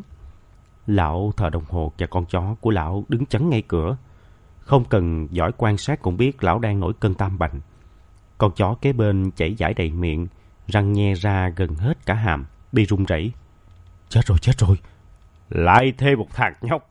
Lão thợ đồng hồ và con chó của lão đứng chắn ngay cửa. Không cần giỏi quan sát cũng biết lão đang nổi cơn tam bành. Con chó kế bên chảy dãi đầy miệng, răng nhe ra gần hết cả hàm. Bi run rẩy. Chết rồi, chết rồi. Lại thêm một thằng nhóc.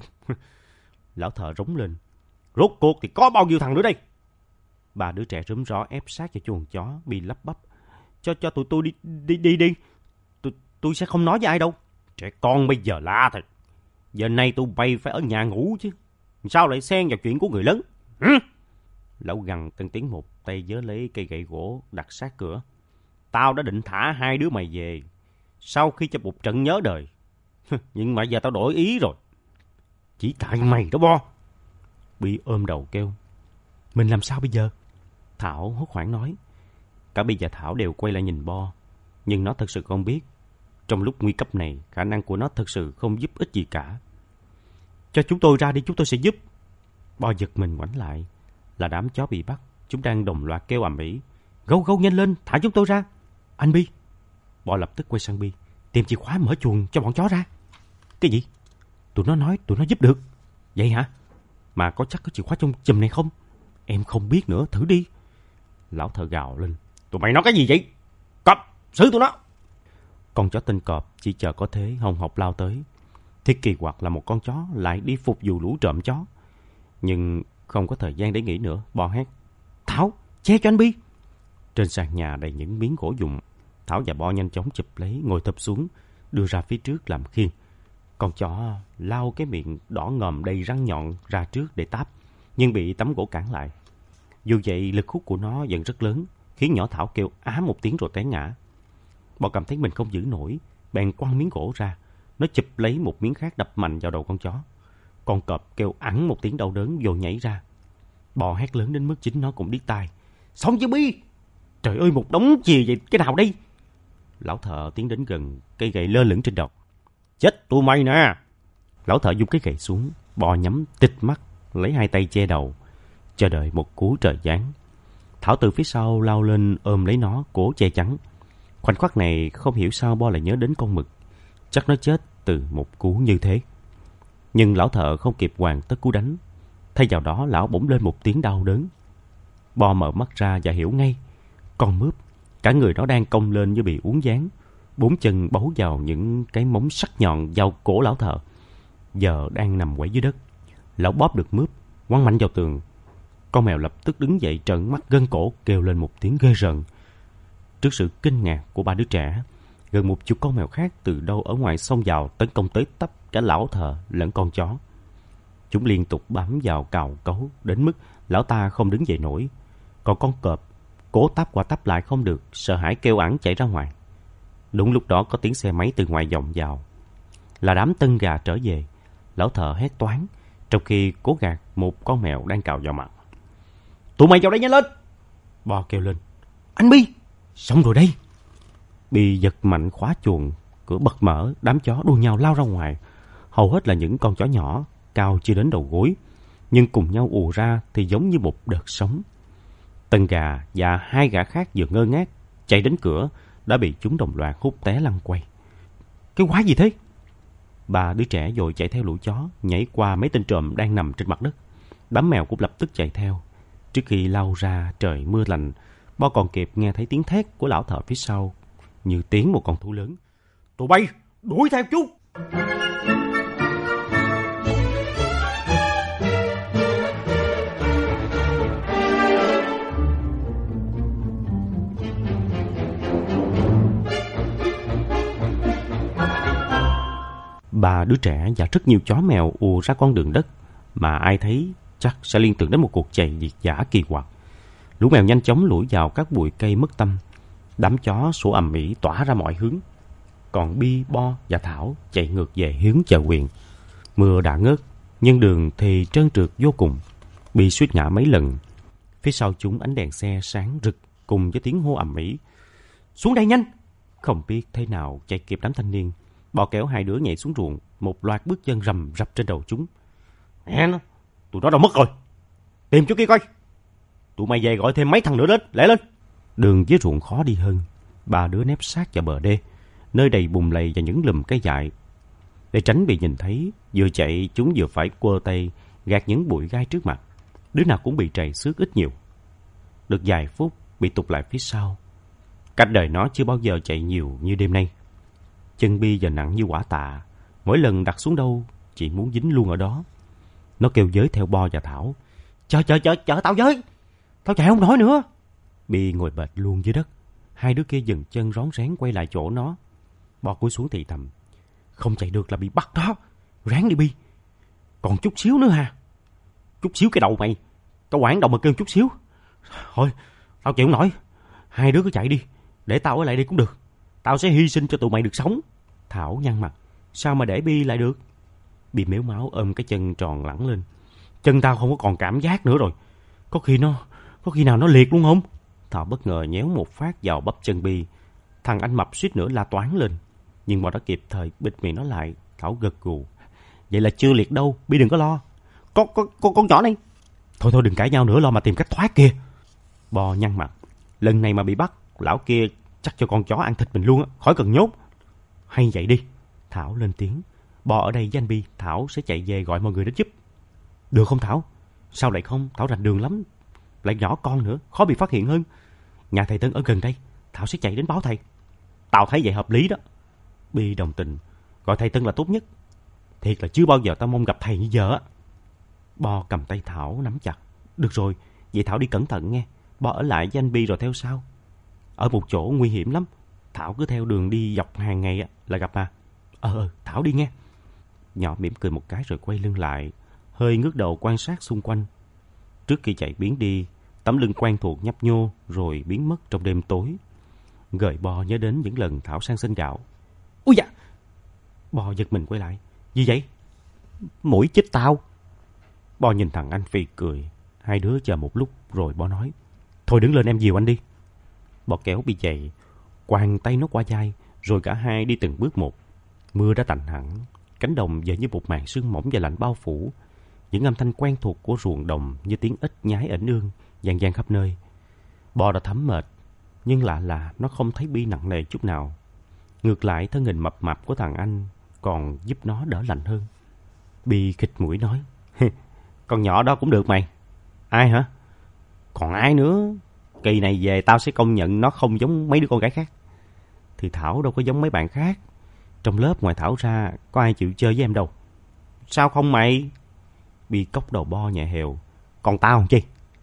Lão thợ rống lên. Rốt cuộc thì có bao nhiêu thằng nữa đây? Ba đứa trẻ rúm ró ép sát vào chuồng chó. Bi lắp bắp. Cho cho tụi tôi đi đi đi đi. Tôi tôi sẽ không nói với ai đâu. Trẻ con bây giờ lạ thật. Giờ này tụi bay phải ở nhà ngủ chứ. Sao lại xen vào chuyện của người lớn? Hử? Lão gằn từng tiếng một, tay giơ lấy cây gậy gỗ đặt sát cửa. Tao đã định thả hai đứa mày về sau khi cho một trận nhớ đời. Nhưng mà giờ tao đổi ý rồi. Chỉ tại mày đó Bo. Bi ôm đầu kêu. Mình làm sao bây giờ? Thảo hốt hoảng nói. Cả Bi và Thảo đều quay lại nhìn Bo. Nhưng nó thật sự không biết. Trong lúc nguy cấp này, khả năng của nó thật sự không giúp ích gì cả. Cho chúng tôi ra đi, chúng tôi sẽ giúp. Bo giật mình ngoảnh lại. Là đám chó bị bắt. Chúng đang đồng loạt kêu ầm ĩ. Gâu gâu nhanh lên, thả chúng tôi ra. Anh Bi. Bò lập tức quay sang Bi, tìm chìa khóa mở chuồng cho bọn chó ra. Cái gì? Tụi nó nói tụi nó giúp được. Vậy hả? Mà có chắc có chìa khóa trong chùm này không? Em không biết nữa, thử đi. Lão thợ gào lên. Tụi mày nói cái gì vậy? Cọp, xử tụi nó. Con chó tên Cọp chỉ chờ có thế hồng hộc lao tới. Thiết kỳ quặc là một con chó lại đi phục vụ lũ trộm chó. Nhưng không có thời gian để nghĩ nữa, Bò hét. Thảo, che cho anh Bi. Trên sàn nhà đầy những miếng gỗ dụng. Thảo và Bo nhanh chóng chụp lấy, ngồi thụp xuống, đưa ra phía trước làm khiên. Con chó lao cái miệng đỏ ngòm đầy răng nhọn ra trước để táp, nhưng bị tấm gỗ cản lại. Dù vậy, lực hút của nó vẫn rất lớn, khiến nhỏ Thảo kêu á một tiếng rồi té ngã. Bo cảm thấy mình không giữ nổi, bèn quăng miếng gỗ ra. Nó chụp lấy một miếng khác đập mạnh vào đầu con chó. Con Cọp kêu ẵn một tiếng đau đớn rồi nhảy ra. Bo hét lớn đến mức chính nó cũng điếc tai. Xong chưa Bi? Trời ơi, một đống chìa vậy, cái nào đây? Lão thợ tiến đến gần, cây gậy lơ lửng trên đầu. Chết tụi mày nè! Lão thợ dùng cái gậy xuống, Bò nhắm tịt mắt, lấy hai tay che đầu, chờ đợi một cú trời giáng. Thảo từ phía sau lao lên ôm lấy nó, cố che chắn. Khoảnh khắc này không hiểu sao Bo lại nhớ đến con mực. Chắc nó chết từ một cú như thế. Nhưng lão thợ không kịp hoàn tất cú đánh. Thay vào đó, lão bỗng lên một tiếng đau đớn. Bo mở mắt ra và hiểu ngay. Con mướp, cả người nó đang cong lên như bị uốn ván, bốn chân bấu vào những cái móng sắc nhọn vào cổ lão thợ. Giờ đang nằm quẩy dưới đất. Lão bóp được mướp, quăng mạnh vào tường. Con mèo lập tức đứng dậy trợn mắt gân cổ, kêu lên một tiếng ghê rợn. Trước sự kinh ngạc của ba đứa trẻ, gần một chục con mèo khác từ đâu ở ngoài xông vào tấn công tới tấp cả lão thợ lẫn con chó. Chúng liên tục bám vào cào cấu đến mức lão ta không đứng dậy nổi. Còn con Cọp cố táp qua táp lại không được, sợ hãi kêu ẵn chạy ra ngoài. Đúng lúc đó có tiếng xe máy từ ngoài vọng vào. Là đám tân gà trở về. Lão thợ hét toáng, trong khi cố gạt một con mèo đang cào vào mặt. Tụi mày vào đây nhanh lên! Bo kêu lên. Anh Bi! Xong rồi đây! Bi giật mạnh khóa chuồng, cửa bật mở, đám chó đua nhau lao ra ngoài. Hầu hết là những con chó nhỏ, cao chưa đến đầu gối, nhưng cùng nhau ùa ra thì giống như một đợt sóng. Tân gà và hai gã khác vừa ngơ ngác chạy đến cửa đã bị chúng đồng loạt hút té lăn quay. Cái quái gì thế? Ba đứa trẻ vội chạy theo lũ chó, nhảy qua mấy tên trộm đang nằm trên mặt đất. Đám mèo cũng lập tức chạy theo. Trước khi lao ra trời mưa lạnh, Bo còn kịp nghe thấy tiếng thét của lão thợ phía sau, như tiếng một con thú lớn. Tụi bay đuổi theo chúng! Ba đứa trẻ và rất nhiều chó mèo ùa ra con đường đất mà ai thấy chắc sẽ liên tưởng đến một cuộc chạy diệt dã kỳ quặc. Lũ mèo nhanh chóng lủi vào các bụi cây mất tâm. Đám chó sủa ầm ĩ tỏa ra mọi hướng. Còn Bi, Bo và Thảo chạy ngược về hướng chợ huyện. Mưa đã ngớt, nhưng đường thì trơn trượt vô cùng. Bi suýt ngã mấy lần. Phía sau chúng ánh đèn xe sáng rực cùng với tiếng hô ầm ĩ. Xuống đây nhanh! Không biết thế nào chạy kịp đám thanh niên. Bo kéo hai đứa nhảy xuống ruộng, một loạt bước chân rầm rập trên đầu chúng. Nè nó, tụi nó đâu mất rồi? Tìm chỗ kia coi. Tụi mày về gọi thêm mấy thằng nữa đến, lẹ lên. Đường dưới ruộng khó đi hơn. Ba đứa nép sát vào bờ đê, nơi đầy bùn lầy và những lùm cây dại. Để tránh bị nhìn thấy, vừa chạy chúng vừa phải quơ tay gạt những bụi gai trước mặt. Đứa nào cũng bị trầy xước ít nhiều. Được vài phút bị tụt lại phía sau. Cách đời nó chưa bao giờ chạy nhiều như đêm nay. Chân Bi giờ nặng như quả tạ, mỗi lần đặt xuống đâu chỉ muốn dính luôn ở đó. Nó kêu giới theo Bo và Thảo. Chờ chờ chờ chờ tao với, tao chạy không nổi nữa. Bi ngồi bệt luôn dưới đất. Hai đứa kia dừng chân rón rén quay lại chỗ nó. Bo cúi xuống thì thầm. Không chạy được là bị bắt đó. Ráng đi Bi. Còn chút xíu nữa ha. Chút xíu cái đầu mày. Tao quảng đầu mà kêu chút xíu. Thôi tao chịu không nổi. Hai đứa cứ chạy đi, để tao ở lại đây cũng được. Tao sẽ hy sinh cho tụi mày được sống. Thảo nhăn mặt. Sao mà để Bi lại được? Bi mếu máu ôm cái chân tròn lẳng lên. Chân tao không có còn cảm giác nữa rồi. Có khi nó, có khi nào nó liệt luôn không? Thảo bất ngờ nhéo một phát vào bắp chân Bi. Thằng anh mập suýt nữa la toáng lên. Nhưng Bo đã kịp thời bịt miệng nó lại. Thảo gật gù. Vậy là chưa liệt đâu, Bi đừng có lo. Có, có, có con nhỏ này. Thôi thôi đừng cãi nhau nữa, lo mà tìm cách thoát kìa. Bo nhăn mặt. Lần này mà bị bắt, lão kia chắc cho con chó ăn thịt mình luôn á, khỏi cần nhốt. Hay vậy đi, Thảo lên tiếng. Bo ở đây với anh Bi, Thảo sẽ chạy về gọi mọi người đến giúp. Được không Thảo? Sao lại không? Thảo rành đường lắm. Lại nhỏ con nữa, khó bị phát hiện hơn. Nhà thầy Tân ở gần đây, Thảo sẽ chạy đến báo thầy. Tao thấy vậy hợp lý đó. Bi đồng tình. Gọi thầy Tân là tốt nhất. Thiệt là chưa bao giờ tao mong gặp thầy như giờ á. Bo cầm tay Thảo nắm chặt. Được rồi, vậy Thảo đi cẩn thận nghe. Bo ở lại với anh Bi rồi theo sau. Ở một chỗ nguy hiểm lắm. Thảo cứ theo đường đi dọc hàng ngày á, là gặp à. Ờ, ờ, Thảo đi nghe. Nhỏ mỉm cười một cái rồi quay lưng lại, hơi ngước đầu quan sát xung quanh. Trước khi chạy biến đi, tấm lưng quen thuộc nhấp nhô rồi biến mất trong đêm tối. Gợi Bo nhớ đến những lần Thảo sang xin gạo. Ui dạ! Bo giật mình quay lại. Gì vậy? Mũi chích tao. Bo nhìn thằng anh phì cười. Hai đứa chờ một lúc rồi Bo nói. Thôi đứng lên em dìu anh đi. Bo kéo Bi dậy, quàng tay nó qua vai, rồi cả hai đi từng bước một. Mưa đã tạnh hẳn, cánh đồng giờ như một màn sương mỏng và lạnh bao phủ. Những âm thanh quen thuộc của ruộng đồng như tiếng ếch nhái ẩn ương vang vang khắp nơi. Bo đã thấm mệt, nhưng lạ là nó không thấy Bi nặng nề chút nào. Ngược lại, thân hình mập mạp của thằng anh còn giúp nó đỡ lạnh hơn. Bi khịt mũi nói. Con nhỏ đó cũng được mày. Ai hả? Còn ai nữa? Kỳ này về tao sẽ công nhận nó không giống mấy đứa con gái khác. Thì Thảo đâu có giống mấy bạn khác. Trong lớp ngoài Thảo ra có ai chịu chơi với em đâu. Sao không mày? Bi cốc đầu Bo nhẹ hều. Còn tao không chi?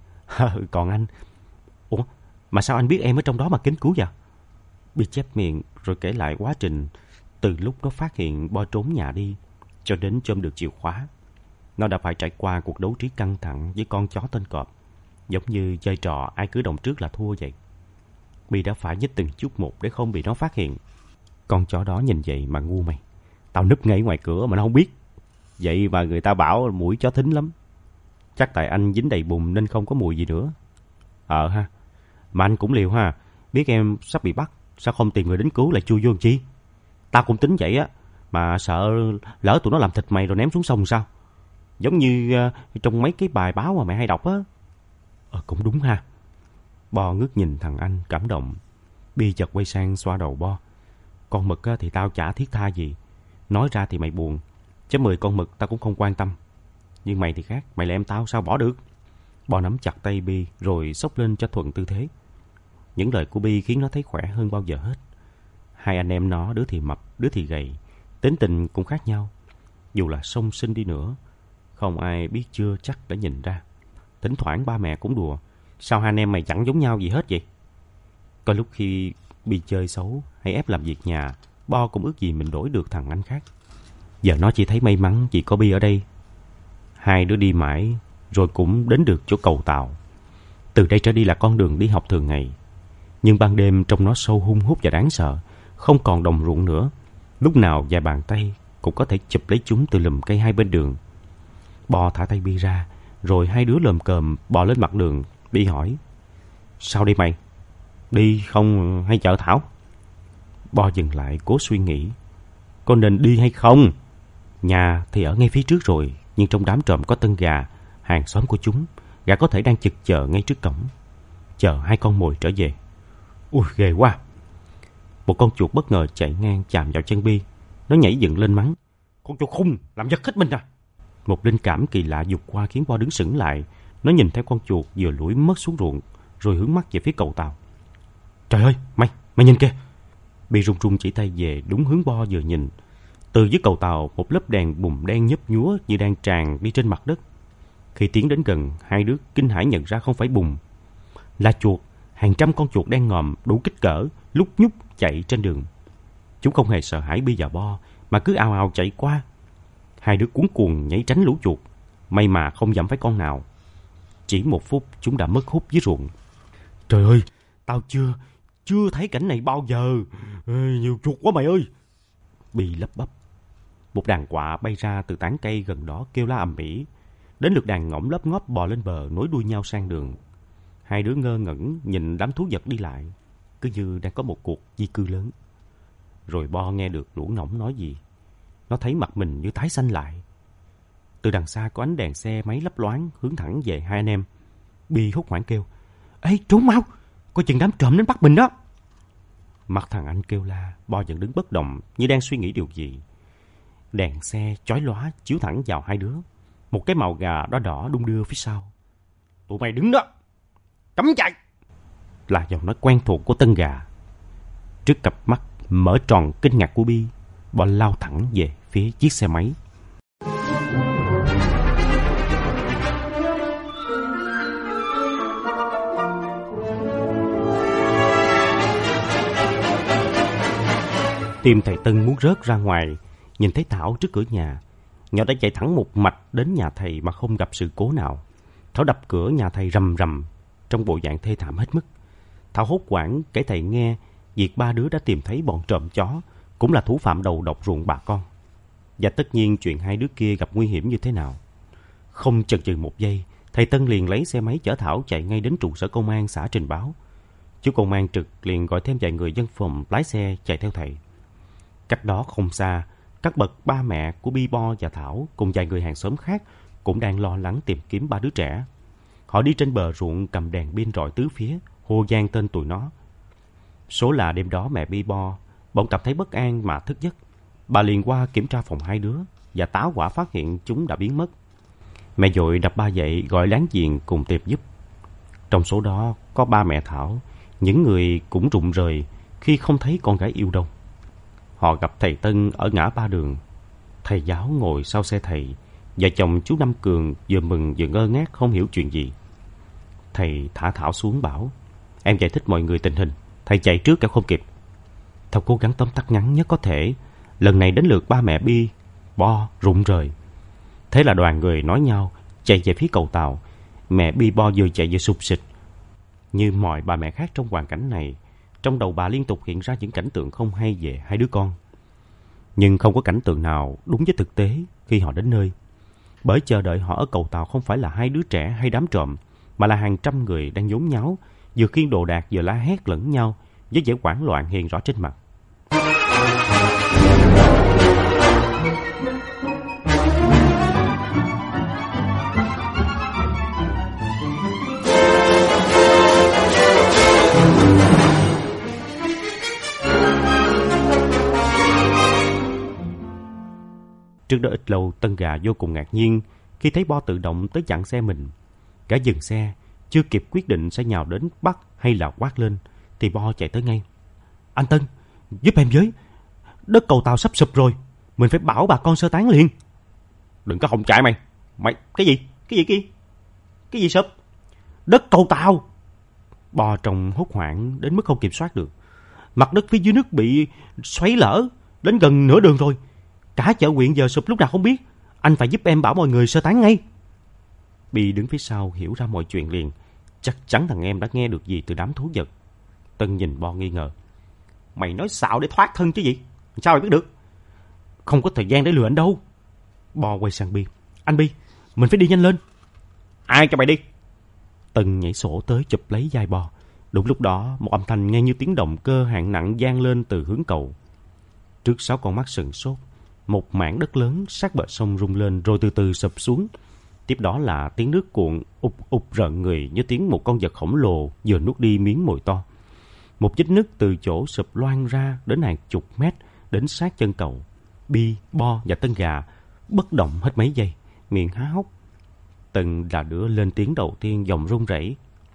Còn anh. Ủa mà sao anh biết em ở trong đó mà kính cứu vậy? Bi chép miệng rồi kể lại quá trình từ lúc nó phát hiện Bo trốn nhà đi cho đến chôm được chìa khóa. Nó đã phải trải qua cuộc đấu trí căng thẳng với con chó tên cọp, giống như chơi trò ai cứ đồng trước là thua vậy. Bi đã phải nhích từng chút một để không bị nó phát hiện. Con chó đó nhìn vậy mà ngu mày. Tao núp ngay ngoài cửa mà nó không biết. Vậy mà người ta bảo mũi chó thính lắm. Chắc tại anh dính đầy bùn nên không có mùi gì nữa. Ờ ha. Mà anh cũng liều ha. Biết em sắp bị bắt, sao không tìm người đến cứu lại chui vô làm chi? Tao cũng tính vậy á. Mà sợ lỡ tụi nó làm thịt mày rồi ném xuống sông sao? Giống như uh, trong mấy cái bài báo mà mày hay đọc á. Ờ cũng đúng ha. Bo ngước nhìn thằng anh cảm động. Bi chợt quay sang xoa đầu Bo. Con mực thì tao chả thiết tha gì. Nói ra thì mày buồn. Chứ mười con mực tao cũng không quan tâm. Nhưng mày thì khác. Mày là em tao sao bỏ được. Bo nắm chặt tay Bi rồi xốc lên cho thuận tư thế. Những lời của Bi khiến nó thấy khỏe hơn bao giờ hết. Hai anh em nó, đứa thì mập, đứa thì gầy, tính tình cũng khác nhau. Dù là song sinh đi nữa, không ai biết chưa chắc đã nhìn ra. Thỉnh thoảng ba mẹ cũng đùa. Sao hai anh em mày chẳng giống nhau gì hết vậy? Có lúc khi Bi chơi xấu hay ép làm việc nhà, Bo cũng ước gì mình đổi được thằng anh khác. Giờ nó chỉ thấy may mắn chỉ có Bi ở đây. Hai đứa đi mãi rồi cũng đến được chỗ cầu tàu. Từ đây trở đi là con đường đi học thường ngày. Nhưng ban đêm trong nó sâu hun hút và đáng sợ. Không còn đồng ruộng nữa. Lúc nào vài bàn tay cũng có thể chụp lấy chúng từ lùm cây hai bên đường. Bo thả tay Bi ra, rồi hai đứa lồm cồm bò lên mặt đường. Bi hỏi. Sao đi mày? Đi không hay chợ Thảo? Bo dừng lại cố suy nghĩ. Có nên đi hay không? Nhà thì ở ngay phía trước rồi, nhưng trong đám trộm có Tân Gà, hàng xóm của chúng. Gà có thể đang chực chờ ngay trước cổng, chờ hai con mồi trở về. Ui ghê quá. Một con chuột bất ngờ chạy ngang chạm vào chân Bi. Nó nhảy dựng lên mắng. Con chuột khùng, làm giật hết mình à. Một linh cảm kỳ lạ vụt qua khiến Bo đứng sững lại. Nó nhìn thấy con chuột vừa lủi mất xuống ruộng, rồi hướng mắt về phía cầu tàu. Trời ơi, mày, mày nhìn kìa. Bi run run chỉ tay về đúng hướng Bo vừa nhìn. Từ dưới cầu tàu, một lớp đèn bùm đen nhấp nhúa như đang tràn đi trên mặt đất. Khi tiến đến gần, hai đứa kinh hãi nhận ra không phải bùm, là chuột. Hàng trăm con chuột đen ngòm đủ kích cỡ lúc nhúc chạy trên đường. Chúng không hề sợ hãi Bi và Bo, mà cứ ào ào chạy qua. Hai đứa cuống cuồng nhảy tránh lũ chuột. May mà không dẫm phải con nào. Chỉ một phút chúng đã mất hút dưới ruộng. Trời ơi, tao chưa Chưa thấy cảnh này bao giờ. Ê, nhiều chuột quá mày ơi. Bi lắp bắp. Một đàn quạ bay ra từ tán cây gần đó kêu la ầm ĩ. Đến lượt đàn ngỗng lấp ngóp bò lên bờ nối đuôi nhau sang đường. Hai đứa ngơ ngẩn nhìn đám thú vật đi lại, cứ như đang có một cuộc di cư lớn. Rồi Bo nghe được lũ ngỗng nói gì. Nó thấy mặt mình như tái xanh lại. Từ đằng xa có ánh đèn xe máy lấp loáng hướng thẳng về hai anh em. Bi hốt hoảng kêu. Ê, trốn mau, coi chừng đám trộm đến bắt mình đó. Mặt thằng anh kêu la, Bo vẫn đứng bất động như đang suy nghĩ điều gì. Đèn xe chói lóa chiếu thẳng vào hai đứa. Một cái màu gà đỏ đỏ đung đưa phía sau. Tụi mày đứng đó, cấm chạy, là giọng nói quen thuộc của Tân Gà. Trước cặp mắt mở tròn kinh ngạc của Bi, Bo lao thẳng về phía chiếc xe máy. Tim thầy Tân muốn rớt ra ngoài. Nhìn thấy Thảo trước cửa nhà, nhỏ đã chạy thẳng một mạch đến nhà thầy mà không gặp sự cố nào. Thảo đập cửa nhà thầy rầm rầm trong bộ dạng thê thảm hết mức. Thảo hốt hoảng kể thầy nghe việc ba đứa đã tìm thấy bọn trộm chó, cũng là thủ phạm đầu độc ruộng bà con. Và tất nhiên chuyện hai đứa kia gặp nguy hiểm như thế nào. Không chần chừ một giây, thầy Tân liền lấy xe máy chở Thảo chạy ngay đến trụ sở công an xã trình báo. Chú công an trực liền gọi thêm vài người dân phòng lái xe chạy theo thầy. Cách đó không xa, các bậc ba mẹ của Bi, Bo và Thảo cùng vài người hàng xóm khác cũng đang lo lắng tìm kiếm ba đứa trẻ. Họ đi trên bờ ruộng cầm đèn pin rọi tứ phía, hô vang tên tụi nó. Số là đêm đó mẹ Bi, Bo bỗng cảm thấy bất an mà thức giấc. Bà liền qua kiểm tra phòng hai đứa và tá hỏa phát hiện chúng đã biến mất. Mẹ vội đập ba dậy gọi láng giềng cùng tìm giúp. Trong số đó có ba mẹ Thảo, những người cũng rụng rời khi không thấy con gái yêu đâu. Họ gặp thầy Tân ở ngã ba đường. Thầy giáo ngồi sau xe thầy. Vợ chồng chú Năm Cường vừa mừng vừa ngơ ngác không hiểu chuyện gì. Thầy thả Thảo xuống bảo: Em giải thích mọi người tình hình, thầy chạy trước kẻo không kịp. Thảo cố gắng tóm tắt ngắn nhất có thể. Lần này đến lượt ba mẹ Bi, Bo rụng rời. Thế là đoàn người nói nhau chạy về phía cầu tàu. Mẹ Bi, Bo vừa chạy vừa sụp sịch. Như mọi bà mẹ khác trong hoàn cảnh này, trong đầu bà liên tục hiện ra những cảnh tượng không hay về hai đứa con. Nhưng không có cảnh tượng nào đúng với thực tế khi họ đến nơi. Bởi chờ đợi họ ở cầu tàu không phải là hai đứa trẻ hay đám trộm, mà là hàng trăm người đang nhốn nháo, vừa khiêng đồ đạc vừa la hét lẫn nhau với vẻ hoảng loạn hiện rõ trên mặt. Trước đó ít lâu, Tân Gà vô cùng ngạc nhiên khi thấy Bo tự động tới chặn xe mình. Cả dừng xe, chưa kịp quyết định sẽ nhào đến bắt hay là quát lên, thì Bo chạy tới ngay. Anh Tân, giúp em với. Đất cầu tàu sắp sụp rồi, mình phải bảo bà con sơ tán liền. Đừng có hòng chạy mày. Mày, cái gì? Cái gì kia? Cái gì sụp? Đất cầu tàu. Bo trông hốt hoảng đến mức không kiểm soát được. Mặt đất phía dưới nước bị xoáy lở đến gần nửa đường rồi. Cả chợ huyện giờ sụp lúc nào không biết. Anh phải giúp em bảo mọi người sơ tán ngay. Bi đứng phía sau hiểu ra mọi chuyện liền. Chắc chắn thằng em đã nghe được gì từ đám thú vật. Tân nhìn Bo nghi ngờ. Mày nói xạo để thoát thân chứ gì? Sao mày biết được? Không có thời gian để lừa anh đâu. Bo quay sang Bi. Anh Bi, mình phải đi nhanh lên. Ai cho mày đi? Tân nhảy sổ tới chụp lấy vai Bo. Đúng lúc đó một âm thanh nghe như tiếng động cơ hạng nặng vang lên từ hướng cầu. Trước sáu con mắt sừng sốt, một mảng đất lớn sát bờ sông rung lên rồi từ từ sụp xuống. Tiếp đó là tiếng nước cuộn ục ục rợn người như tiếng một con vật khổng lồ vừa nuốt đi miếng mồi to. Một vết nứt từ chỗ sụp loang ra đến hàng chục mét đến sát chân cầu. Bi, Bo và Tân Gà bất động hết mấy giây, miệng há hốc. Tân là đứa lên tiếng đầu tiên giọng run rẩy.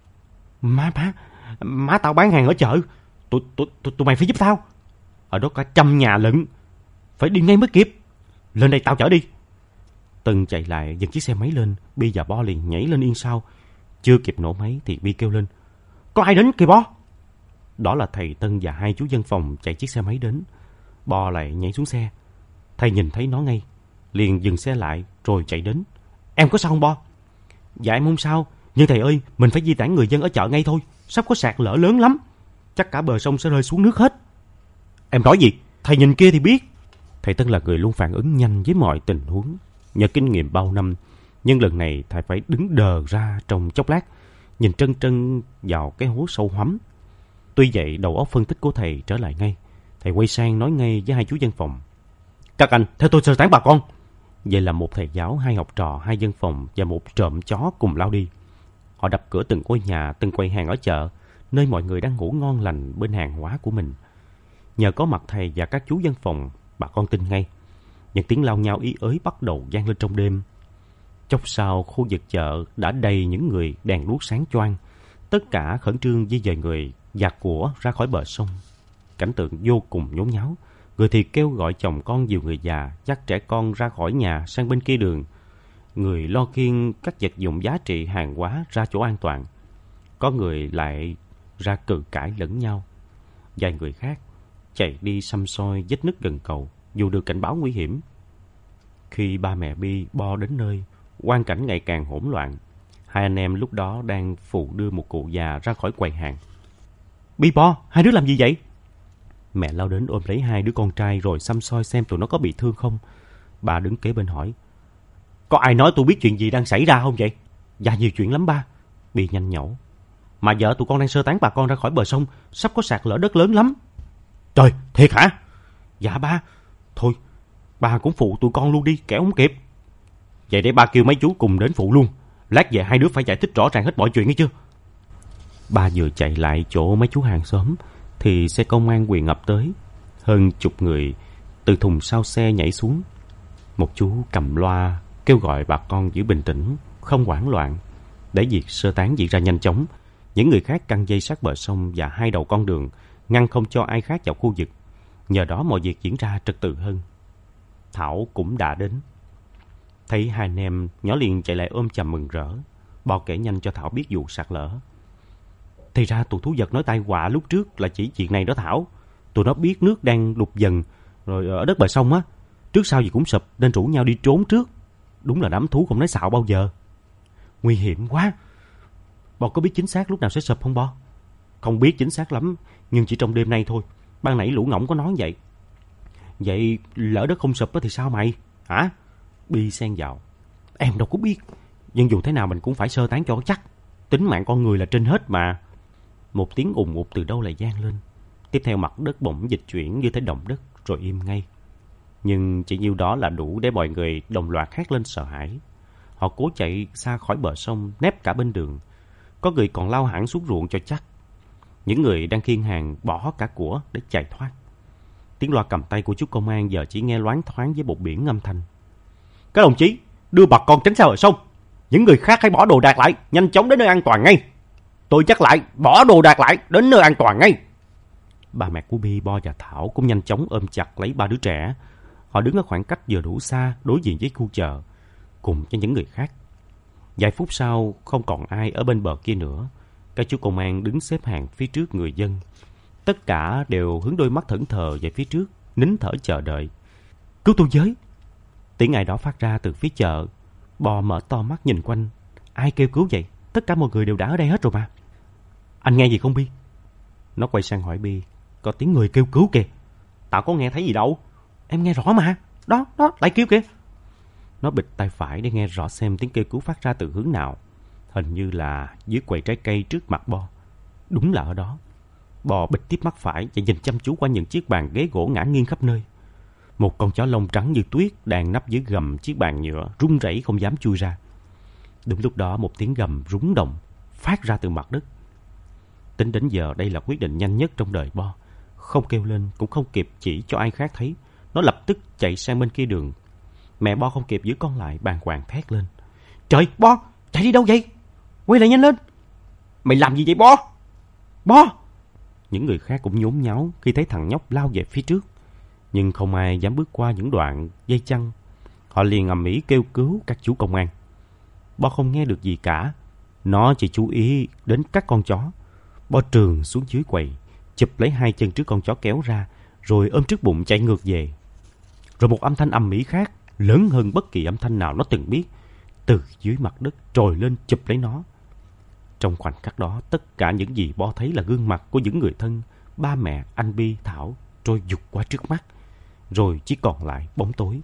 Má, má, má tao bán hàng ở chợ. Tụi, tụi, tụi, tụi mày phải giúp tao. Ở đó cả trăm nhà lận. Phải đi ngay mới kịp. Lên đây tao chở đi. Tân chạy lại dừng chiếc xe máy lên. Bi và Bo liền nhảy lên yên sau. Chưa kịp nổ máy thì Bi kêu lên. Có ai đến kìa Bo. Đó là thầy Tân và hai chú dân phòng chạy chiếc xe máy đến. Bo lại nhảy xuống xe. Thầy nhìn thấy nó ngay, liền dừng xe lại rồi chạy đến. Em có sao không Bo? Dạ em không sao. Nhưng thầy ơi, mình phải di tản người dân ở chợ ngay thôi. Sắp có sạt lở lớn lắm. Chắc cả bờ sông sẽ rơi xuống nước hết. Em nói gì? Thầy nhìn kia thì biết. Thầy Tân là người luôn phản ứng nhanh với mọi tình huống. Nhờ kinh nghiệm bao năm, nhưng lần này thầy phải đứng đờ ra trong chốc lát, nhìn trân trân vào cái hố sâu hoắm. Tuy vậy đầu óc phân tích của thầy trở lại ngay. Thầy quay sang nói ngay với hai chú dân phòng. Các anh, theo tôi sơ tán bà con. Vậy là một thầy giáo, hai học trò, hai dân phòng và một trộm chó cùng lao đi. Họ Họ đập cửa từng ngôi nhà, từng quầy hàng ở chợ, nơi mọi người đang ngủ ngon lành bên hàng hóa của mình. Nhờ có mặt thầy và các chú dân phòng, bà con tin ngay. Những tiếng lao nhao ý ới bắt đầu vang lên trong đêm. Chốc sau, khu vực chợ đã đầy những người đèn đuốc sáng choang. Tất cả khẩn trương di dời người và của ra khỏi bờ sông. Cảnh tượng vô cùng nhốn nháo. Người thì kêu gọi chồng con dìu người già, dắt trẻ con ra khỏi nhà sang bên kia đường. Người lo khiêng các vật dụng giá trị hàng hóa ra chỗ an toàn. Có người lại ra cự cãi lẫn nhau. Vài người khác chạy đi xăm soi vết nứt gần cầu, dù được cảnh báo nguy hiểm. Khi ba mẹ Bi Bo đến nơi, quang cảnh ngày càng hỗn loạn. Hai anh em lúc đó đang phụ đưa một cụ già ra khỏi quầy hàng. Bi Bo, hai đứa làm gì vậy? Mẹ lao đến ôm lấy hai đứa con trai rồi xăm soi xem tụi nó có bị thương không. Bà đứng kế bên hỏi. Có ai nói tôi biết chuyện gì đang xảy ra không vậy? Dạ nhiều chuyện lắm ba. Bi nhanh nhẩu. Mà vợ tụi con đang sơ tán bà con ra khỏi bờ sông, sắp có sạt lở đất lớn lắm. Trời, thiệt hả? Dạ ba. Thôi, ba cũng phụ tụi con luôn đi, kẻo không kịp. Vậy để ba kêu mấy chú cùng đến phụ luôn. Lát về hai đứa phải giải thích rõ ràng hết mọi chuyện nghe chưa? Ba vừa chạy lại chỗ mấy chú hàng xóm thì xe công an quyền ập tới. Hơn chục người từ thùng sau xe nhảy xuống. Một chú cầm loa kêu gọi bà con giữ bình tĩnh, không hoảng loạn, để việc sơ tán diễn ra nhanh chóng. Những người khác căng dây sát bờ sông và hai đầu con đường, ngăn không cho ai khác vào khu vực. Nhờ đó mọi việc diễn ra trật tự hơn. Thảo cũng đã đến. Thấy hai anh em, nhỏ liền chạy lại ôm chầm mừng rỡ. Bo kể nhanh cho Thảo biết vụ sạt lở. Thì ra tụi thú vật nói tai họa lúc trước là chỉ chuyện này đó Thảo. Tụi nó biết nước đang đục dần rồi ở đất bờ sông á, trước sau gì cũng sụp nên rủ nhau đi trốn trước. Đúng là đám thú không nói xạo bao giờ. Nguy hiểm quá. Bo có biết chính xác lúc nào sẽ sụp không Bo? Không biết chính xác lắm, nhưng chỉ trong đêm nay thôi. Ban nãy lũ ngỗng có nói vậy. Vậy lỡ đất không sụp thì sao mày? Hả? Bi xen vào. Em đâu có biết. Nhưng dù thế nào mình cũng phải sơ tán cho chắc. Tính mạng con người là trên hết mà. Một tiếng ùng ục từ đâu lại vang lên. Tiếp theo mặt đất bỗng dịch chuyển như thể động đất rồi im ngay. Nhưng chỉ nhiêu đó là đủ để mọi người đồng loạt hét lên sợ hãi. Họ cố chạy xa khỏi bờ sông, nép cả bên đường. Có người còn lao hẳn xuống ruộng cho chắc. Những người đang khiêng hàng bỏ cả của để chạy thoát. Tiếng loa cầm tay của chú công an giờ chỉ nghe loáng thoáng với một biển âm thanh. Các đồng chí, đưa bà con tránh xa bờ sông. Những người khác hãy bỏ đồ đạc lại, nhanh chóng đến nơi an toàn ngay. Tôi nhắc lại, bỏ đồ đạc lại, đến nơi an toàn ngay. Ba mẹ của Bi, Bo và Thảo cũng nhanh chóng ôm chặt lấy ba đứa trẻ. Họ đứng ở khoảng cách vừa đủ xa đối diện với khu chợ, cùng với những người khác. Vài phút sau, không còn ai ở bên bờ kia nữa. Các chú công an đứng xếp hàng phía trước người dân. Tất cả đều hướng đôi mắt thẫn thờ về phía trước, nín thở chờ đợi. Cứu tôi với! Tiếng ai đó phát ra từ phía chợ. Bo mở to mắt nhìn quanh. Ai kêu cứu vậy? Tất cả mọi người đều đã ở đây hết rồi mà. Anh nghe gì không Bi? Nó quay sang hỏi Bi. Có tiếng người kêu cứu kìa. Tao có nghe thấy gì đâu. Em nghe rõ mà. Đó, đó, lại kêu kìa. Nó bịt tay phải để nghe rõ xem tiếng kêu cứu phát ra từ hướng nào. Hình như là dưới quầy trái cây trước mặt Bo. Đúng là ở đó. Bo bịt tiếp mắt phải và nhìn chăm chú qua những chiếc bàn ghế gỗ ngả nghiêng khắp nơi. Một con chó lông trắng như tuyết đang nấp dưới gầm chiếc bàn nhựa, run rẩy không dám chui ra. Đúng lúc đó một tiếng gầm rúng động phát ra từ mặt đất. Tính đến giờ đây là quyết định nhanh nhất trong đời Bo. Không kêu lên cũng không kịp chỉ cho ai khác thấy. Nó lập tức chạy sang bên kia đường. Mẹ Bo không kịp giữ con lại, bàng hoàng thét lên. Trời, Bo, chạy đi đâu vậy? Quay lại nhanh lên. Mày làm gì vậy Bo? Bo! Những người khác cũng nhốn nháo khi thấy thằng nhóc lao về phía trước. Nhưng không ai dám bước qua những đoạn dây chằng. Họ liền ầm ĩ kêu cứu các chú công an. Bo không nghe được gì cả. Nó chỉ chú ý đến các con chó. Bo trườn xuống dưới quầy, chụp lấy hai chân trước con chó kéo ra, rồi ôm trước bụng chạy ngược về. Rồi một âm thanh ầm ĩ khác, lớn hơn bất kỳ âm thanh nào nó từng biết, từ dưới mặt đất trồi lên chụp lấy nó. Trong khoảnh khắc đó, tất cả những gì Bo thấy là gương mặt của những người thân, ba mẹ, anh Bi, Thảo trôi vụt qua trước mắt, rồi chỉ còn lại bóng tối.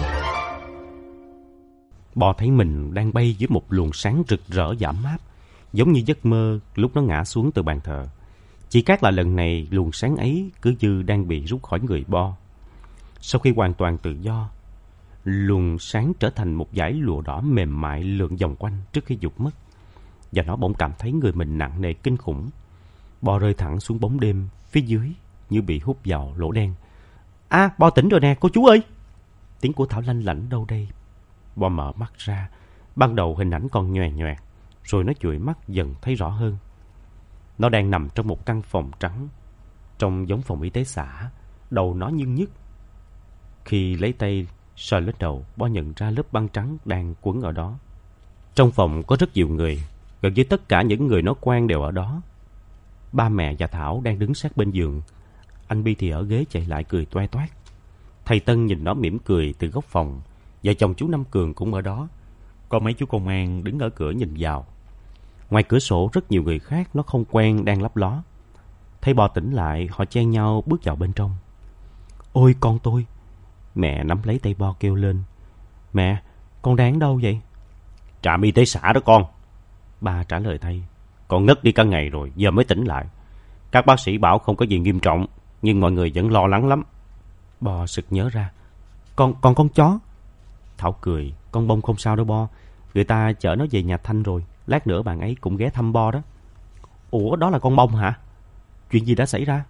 Bo thấy mình đang bay dưới một luồng sáng rực rỡ và ấm áp, giống như giấc mơ lúc nó ngã xuống từ bàn thờ. Chỉ khác là lần này luồng sáng ấy cứ như đang bị rút khỏi người Bo. Sau khi hoàn toàn tự do, luồng sáng trở thành một dải lụa đỏ mềm mại lượn vòng quanh trước khi vụt mất. Và nó bỗng cảm thấy người mình nặng nề kinh khủng. Bo rơi thẳng xuống bóng đêm phía dưới như bị hút vào lỗ đen. À, Bo tỉnh rồi nè, cô chú ơi! Tiếng của Thảo lanh lảnh đâu đây. Bo mở mắt ra. Ban đầu hình ảnh còn nhòe nhòe, rồi nó dụi mắt dần thấy rõ hơn. Nó đang nằm trong một căn phòng trắng, trông giống phòng y tế xã. Đầu nó nhức nhức. Khi lấy tay sờ lên đầu, Bo nhận ra lớp băng trắng đang quấn ở đó. Trong phòng có rất nhiều người, gần như tất cả những người nó quen đều ở đó. Ba mẹ và Thảo đang đứng sát bên giường. Anh Bi thì ở ghế chạy lại cười toe toét. Thầy Tân nhìn nó mỉm cười từ góc phòng. Vợ chồng chú Năm Cường cũng ở đó. Có mấy chú công an đứng ở cửa nhìn vào. Ngoài cửa sổ rất nhiều người khác nó không quen đang lấp ló. Thấy Bo tỉnh lại, họ chen nhau bước vào bên trong. Ôi con tôi! Mẹ nắm lấy tay Bo kêu lên. Mẹ, con đang đâu vậy? Trạm y tế xã đó con. Ba trả lời thay. Con ngất đi cả ngày rồi, giờ mới tỉnh lại. Các bác sĩ bảo không có gì nghiêm trọng, nhưng mọi người vẫn lo lắng lắm. Bo sực nhớ ra. Con, còn con chó? Thảo cười. Con Bông không sao đâu Bo. Người ta chở nó về nhà Thanh rồi. Lát nữa bạn ấy cũng ghé thăm Bo đó. Ủa, đó là con Bông hả? Chuyện gì đã xảy ra?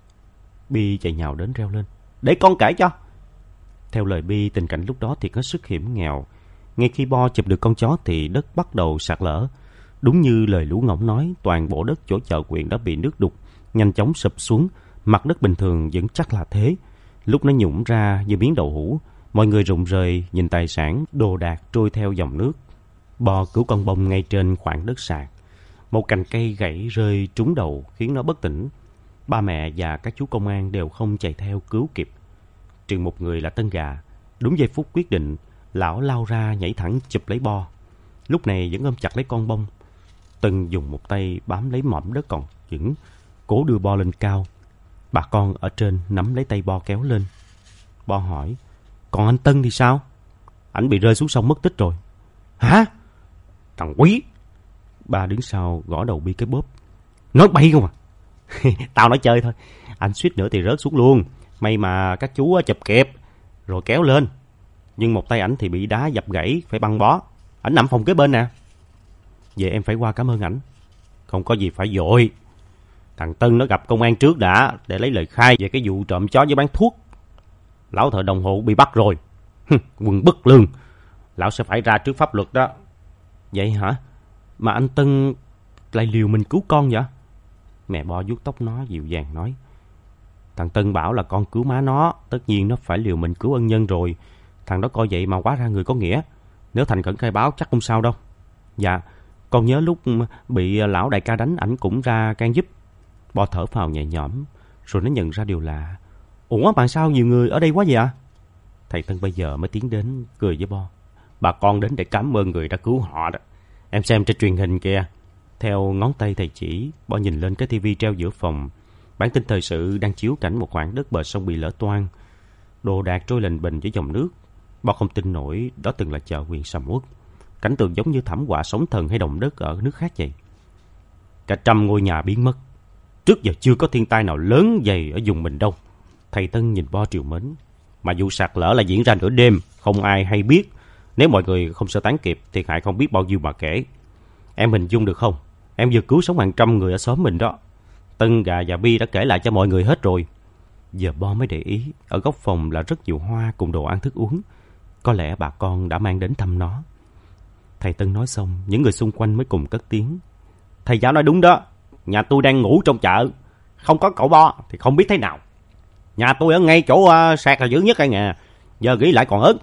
Bi chạy nhào đến reo lên. Để con kể cho. Theo lời Bi, tình cảnh lúc đó thiệt hết sức hiểm nghèo. Ngay khi Bo chụp được con chó thì đất bắt đầu sạt lở. Đúng như lời lũ ngỗng nói, toàn bộ đất chỗ chợ quyện đã bị nước đục, nhanh chóng sụp xuống. Mặt đất bình thường vẫn chắc là thế. Lúc nó nhũng ra như miếng đậu hũ, mọi người rụng rời nhìn tài sản, đồ đạc trôi theo dòng nước. Bo cứu con Bông ngay trên khoảng đất sạt. Một cành cây gãy rơi trúng đầu khiến nó bất tỉnh. Ba mẹ và các chú công an đều không chạy theo cứu kịp. Trừ một người là Tân Gà. Đúng giây phút quyết định, lão lao ra nhảy thẳng chụp lấy Bo. Lúc này vẫn ôm chặt lấy con Bông. Tân dùng một tay bám lấy mỏm đất còn vững, cố đưa Bo lên cao. Bà con ở trên nắm lấy tay Bo kéo lên. Bo hỏi, còn anh Tân thì sao? Ảnh bị rơi xuống sông mất tích rồi. Hả? Thằng Quý! Ba đứng sau gõ đầu Bi cái bóp. Nói bay không à? Tao nói chơi thôi. Anh suýt nữa thì rớt xuống luôn. May mà các chú chụp kịp rồi kéo lên. Nhưng một tay ảnh thì bị đá dập gãy, phải băng bó. Ảnh nằm phòng kế bên nè. Vậy em phải qua cảm ơn ảnh. Không có gì phải vội. Thằng Tân nó gặp công an trước đã, để lấy lời khai về cái vụ trộm chó với bán thuốc. Lão thợ đồng hộ bị bắt rồi. Quân bất lương. Lão sẽ phải ra trước pháp luật đó. Vậy hả? Mà anh Tân lại liều mình cứu con vậy? Mẹ Bo vuốt tóc nó dịu dàng nói. Thằng Tân bảo là con cứu má nó, tất nhiên nó phải liều mình cứu ân nhân rồi. Thằng đó coi vậy mà quá ra người có nghĩa. Nếu thành khẩn khai báo chắc không sao đâu. Dạ, con nhớ lúc bị lão đại ca đánh, ảnh cũng ra can giúp. Bo thở phào nhẹ nhõm, rồi nó nhận ra điều lạ. Ủa, bạn sao nhiều người ở đây quá vậy ạ? Thầy Tân bây giờ mới tiến đến cười với Bo. Bà con đến để cảm ơn người đã cứu họ đó. Em xem trên truyền hình kìa. Theo ngón tay thầy chỉ, Bo nhìn lên cái tivi treo giữa phòng. Bản tin thời sự đang chiếu cảnh một khoảng đất bờ sông bị lở toang, đồ đạc trôi lềnh bềnh dưới dòng nước. Bo không tin nổi đó từng là chợ huyện Sầm Uất. Cảnh tượng giống như thảm họa sóng thần hay động đất ở nước khác vậy. Cả trăm ngôi nhà biến mất. Trước giờ chưa có thiên tai nào lớn vậy ở vùng mình đâu. Thầy Tân nhìn Bo triều mến. Mà vụ sạt lở là diễn ra nửa đêm, không ai hay biết. Nếu mọi người không sơ tán kịp, thiệt hại không biết bao nhiêu mà kể. Em hình dung được không? Em vừa cứu sống hàng trăm người ở xóm mình đó. Tân, Gà và Bi đã kể lại cho mọi người hết rồi. Giờ Bo mới để ý, ở góc phòng là rất nhiều hoa cùng đồ ăn thức uống. Có lẽ bà con đã mang đến thăm nó. Thầy Tân nói xong, những người xung quanh mới cùng cất tiếng. Thầy giáo nói đúng đó. Nhà tôi đang ngủ trong chợ. Không có cậu Bo thì không biết thế nào. Nhà tôi ở ngay chỗ uh, sạt là dữ nhất anh à. Giờ nghĩ lại còn ớn.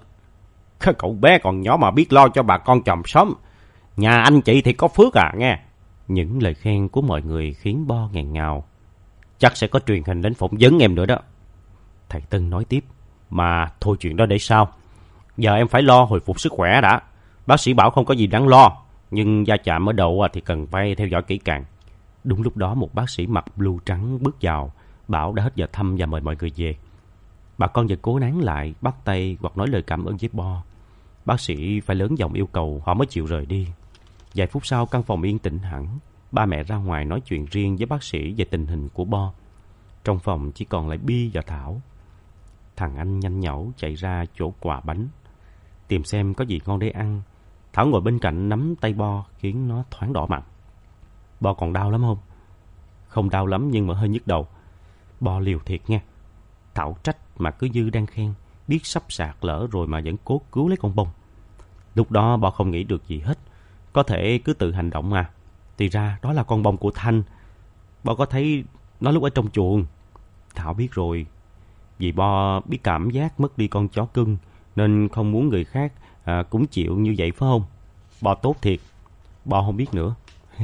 Cậu bé còn nhỏ mà biết lo cho bà con chòm xóm. Nhà anh chị thì có phước à nghe. Những lời khen của mọi người khiến Bo nghẹn ngào. Chắc sẽ có truyền hình đến phỏng vấn em nữa đó. Thầy Tân nói tiếp. Mà thôi chuyện đó để sau. Giờ em phải lo hồi phục sức khỏe đã. Bác sĩ bảo không có gì đáng lo. Nhưng va chạm ở đầu thì cần phải theo dõi kỹ càng. Đúng lúc đó một bác sĩ mặc blue trắng bước vào. Bảo đã hết giờ thăm và mời mọi người về. Bà con vẫn cố nán lại, bắt tay hoặc nói lời cảm ơn với Bo. Bác sĩ phải lớn giọng yêu cầu họ mới chịu rời đi. Vài phút sau căn phòng yên tĩnh hẳn. Ba mẹ ra ngoài nói chuyện riêng với bác sĩ về tình hình của Bo. Trong phòng chỉ còn lại Bi và Thảo. Thằng anh nhanh nhẩu chạy ra chỗ quà bánh, tìm xem có gì ngon để ăn. Thảo ngồi bên cạnh nắm tay Bo khiến nó thoáng đỏ mặt. Bo còn đau lắm không? Không đau lắm nhưng mà hơi nhức đầu. Bo liều thiệt nha. Thảo trách mà cứ như đang khen. Biết sắp sạt lỡ rồi mà vẫn cố cứu lấy con bông. Lúc đó Bo không nghĩ được gì hết. Có thể cứ tự hành động mà. Thì ra đó là con bông của Thanh. Bo có thấy nó lúc ở trong chuồng. Thảo biết rồi. Vì Bo biết cảm giác mất đi con chó cưng nên không muốn người khác à, cũng chịu như vậy phải không? Bo tốt thiệt. Bo không biết nữa.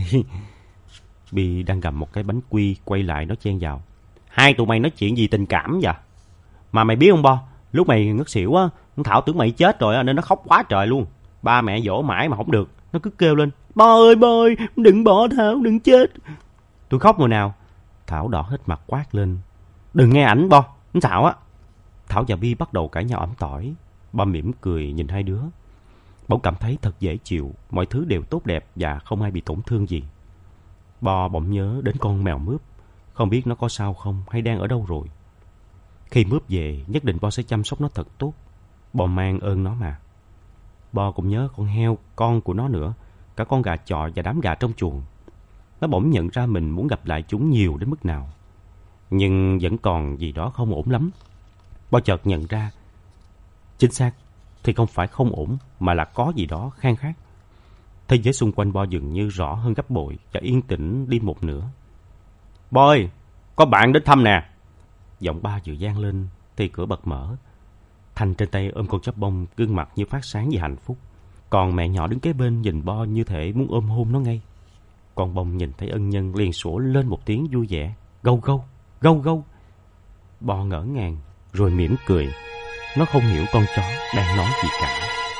Bi đang gặm một cái bánh quy quay lại nó chen vào. Hai tụi mày nói chuyện gì tình cảm vậy? Mà mày biết không Bo, lúc mày ngất xỉu á, Thảo tưởng mày chết rồi nên nó khóc quá trời luôn. Ba mẹ dỗ mãi mà không được. Nó cứ kêu lên: Bo ơi Bo ơi, đừng bỏ Thảo, đừng chết. Tôi khóc rồi nào? Thảo đỏ hết mặt quát lên: Đừng nghe ảnh Bo, nó Thảo á. Thảo và Bi bắt đầu cãi nhau ỏm tỏi. Bo mỉm cười nhìn hai đứa. Bỗng cảm thấy thật dễ chịu, mọi thứ đều tốt đẹp và không ai bị tổn thương gì. Bo bỗng nhớ đến con mèo Mướp. Không biết nó có sao không hay đang ở đâu rồi. Khi Mướp về, nhất định Bo sẽ chăm sóc nó thật tốt. Bo mang ơn nó mà. Bo cũng nhớ con heo, con của nó nữa, cả con gà chọi và đám gà trong chuồng. Nó bỗng nhận ra mình muốn gặp lại chúng nhiều đến mức nào. Nhưng vẫn còn gì đó không ổn lắm. Bo chợt nhận ra, chính xác thì không phải không ổn mà là có gì đó khan khác. Thế giới xung quanh Bo dường như rõ hơn gấp bội và yên tĩnh đi một nửa. Bo ơi, có bạn đến thăm nè. Giọng ba vừa vang lên thì cửa bật mở. Thanh trên tay ôm con chó bông, gương mặt như phát sáng vì hạnh phúc. Còn mẹ nhỏ đứng kế bên nhìn Bo như thể muốn ôm hôn nó ngay. Con bông nhìn thấy ân nhân liền sủa lên một tiếng vui vẻ: Gâu gâu, gâu gâu. Bo ngỡ ngàng rồi mỉm cười. Nó không hiểu con chó đang nói gì cả.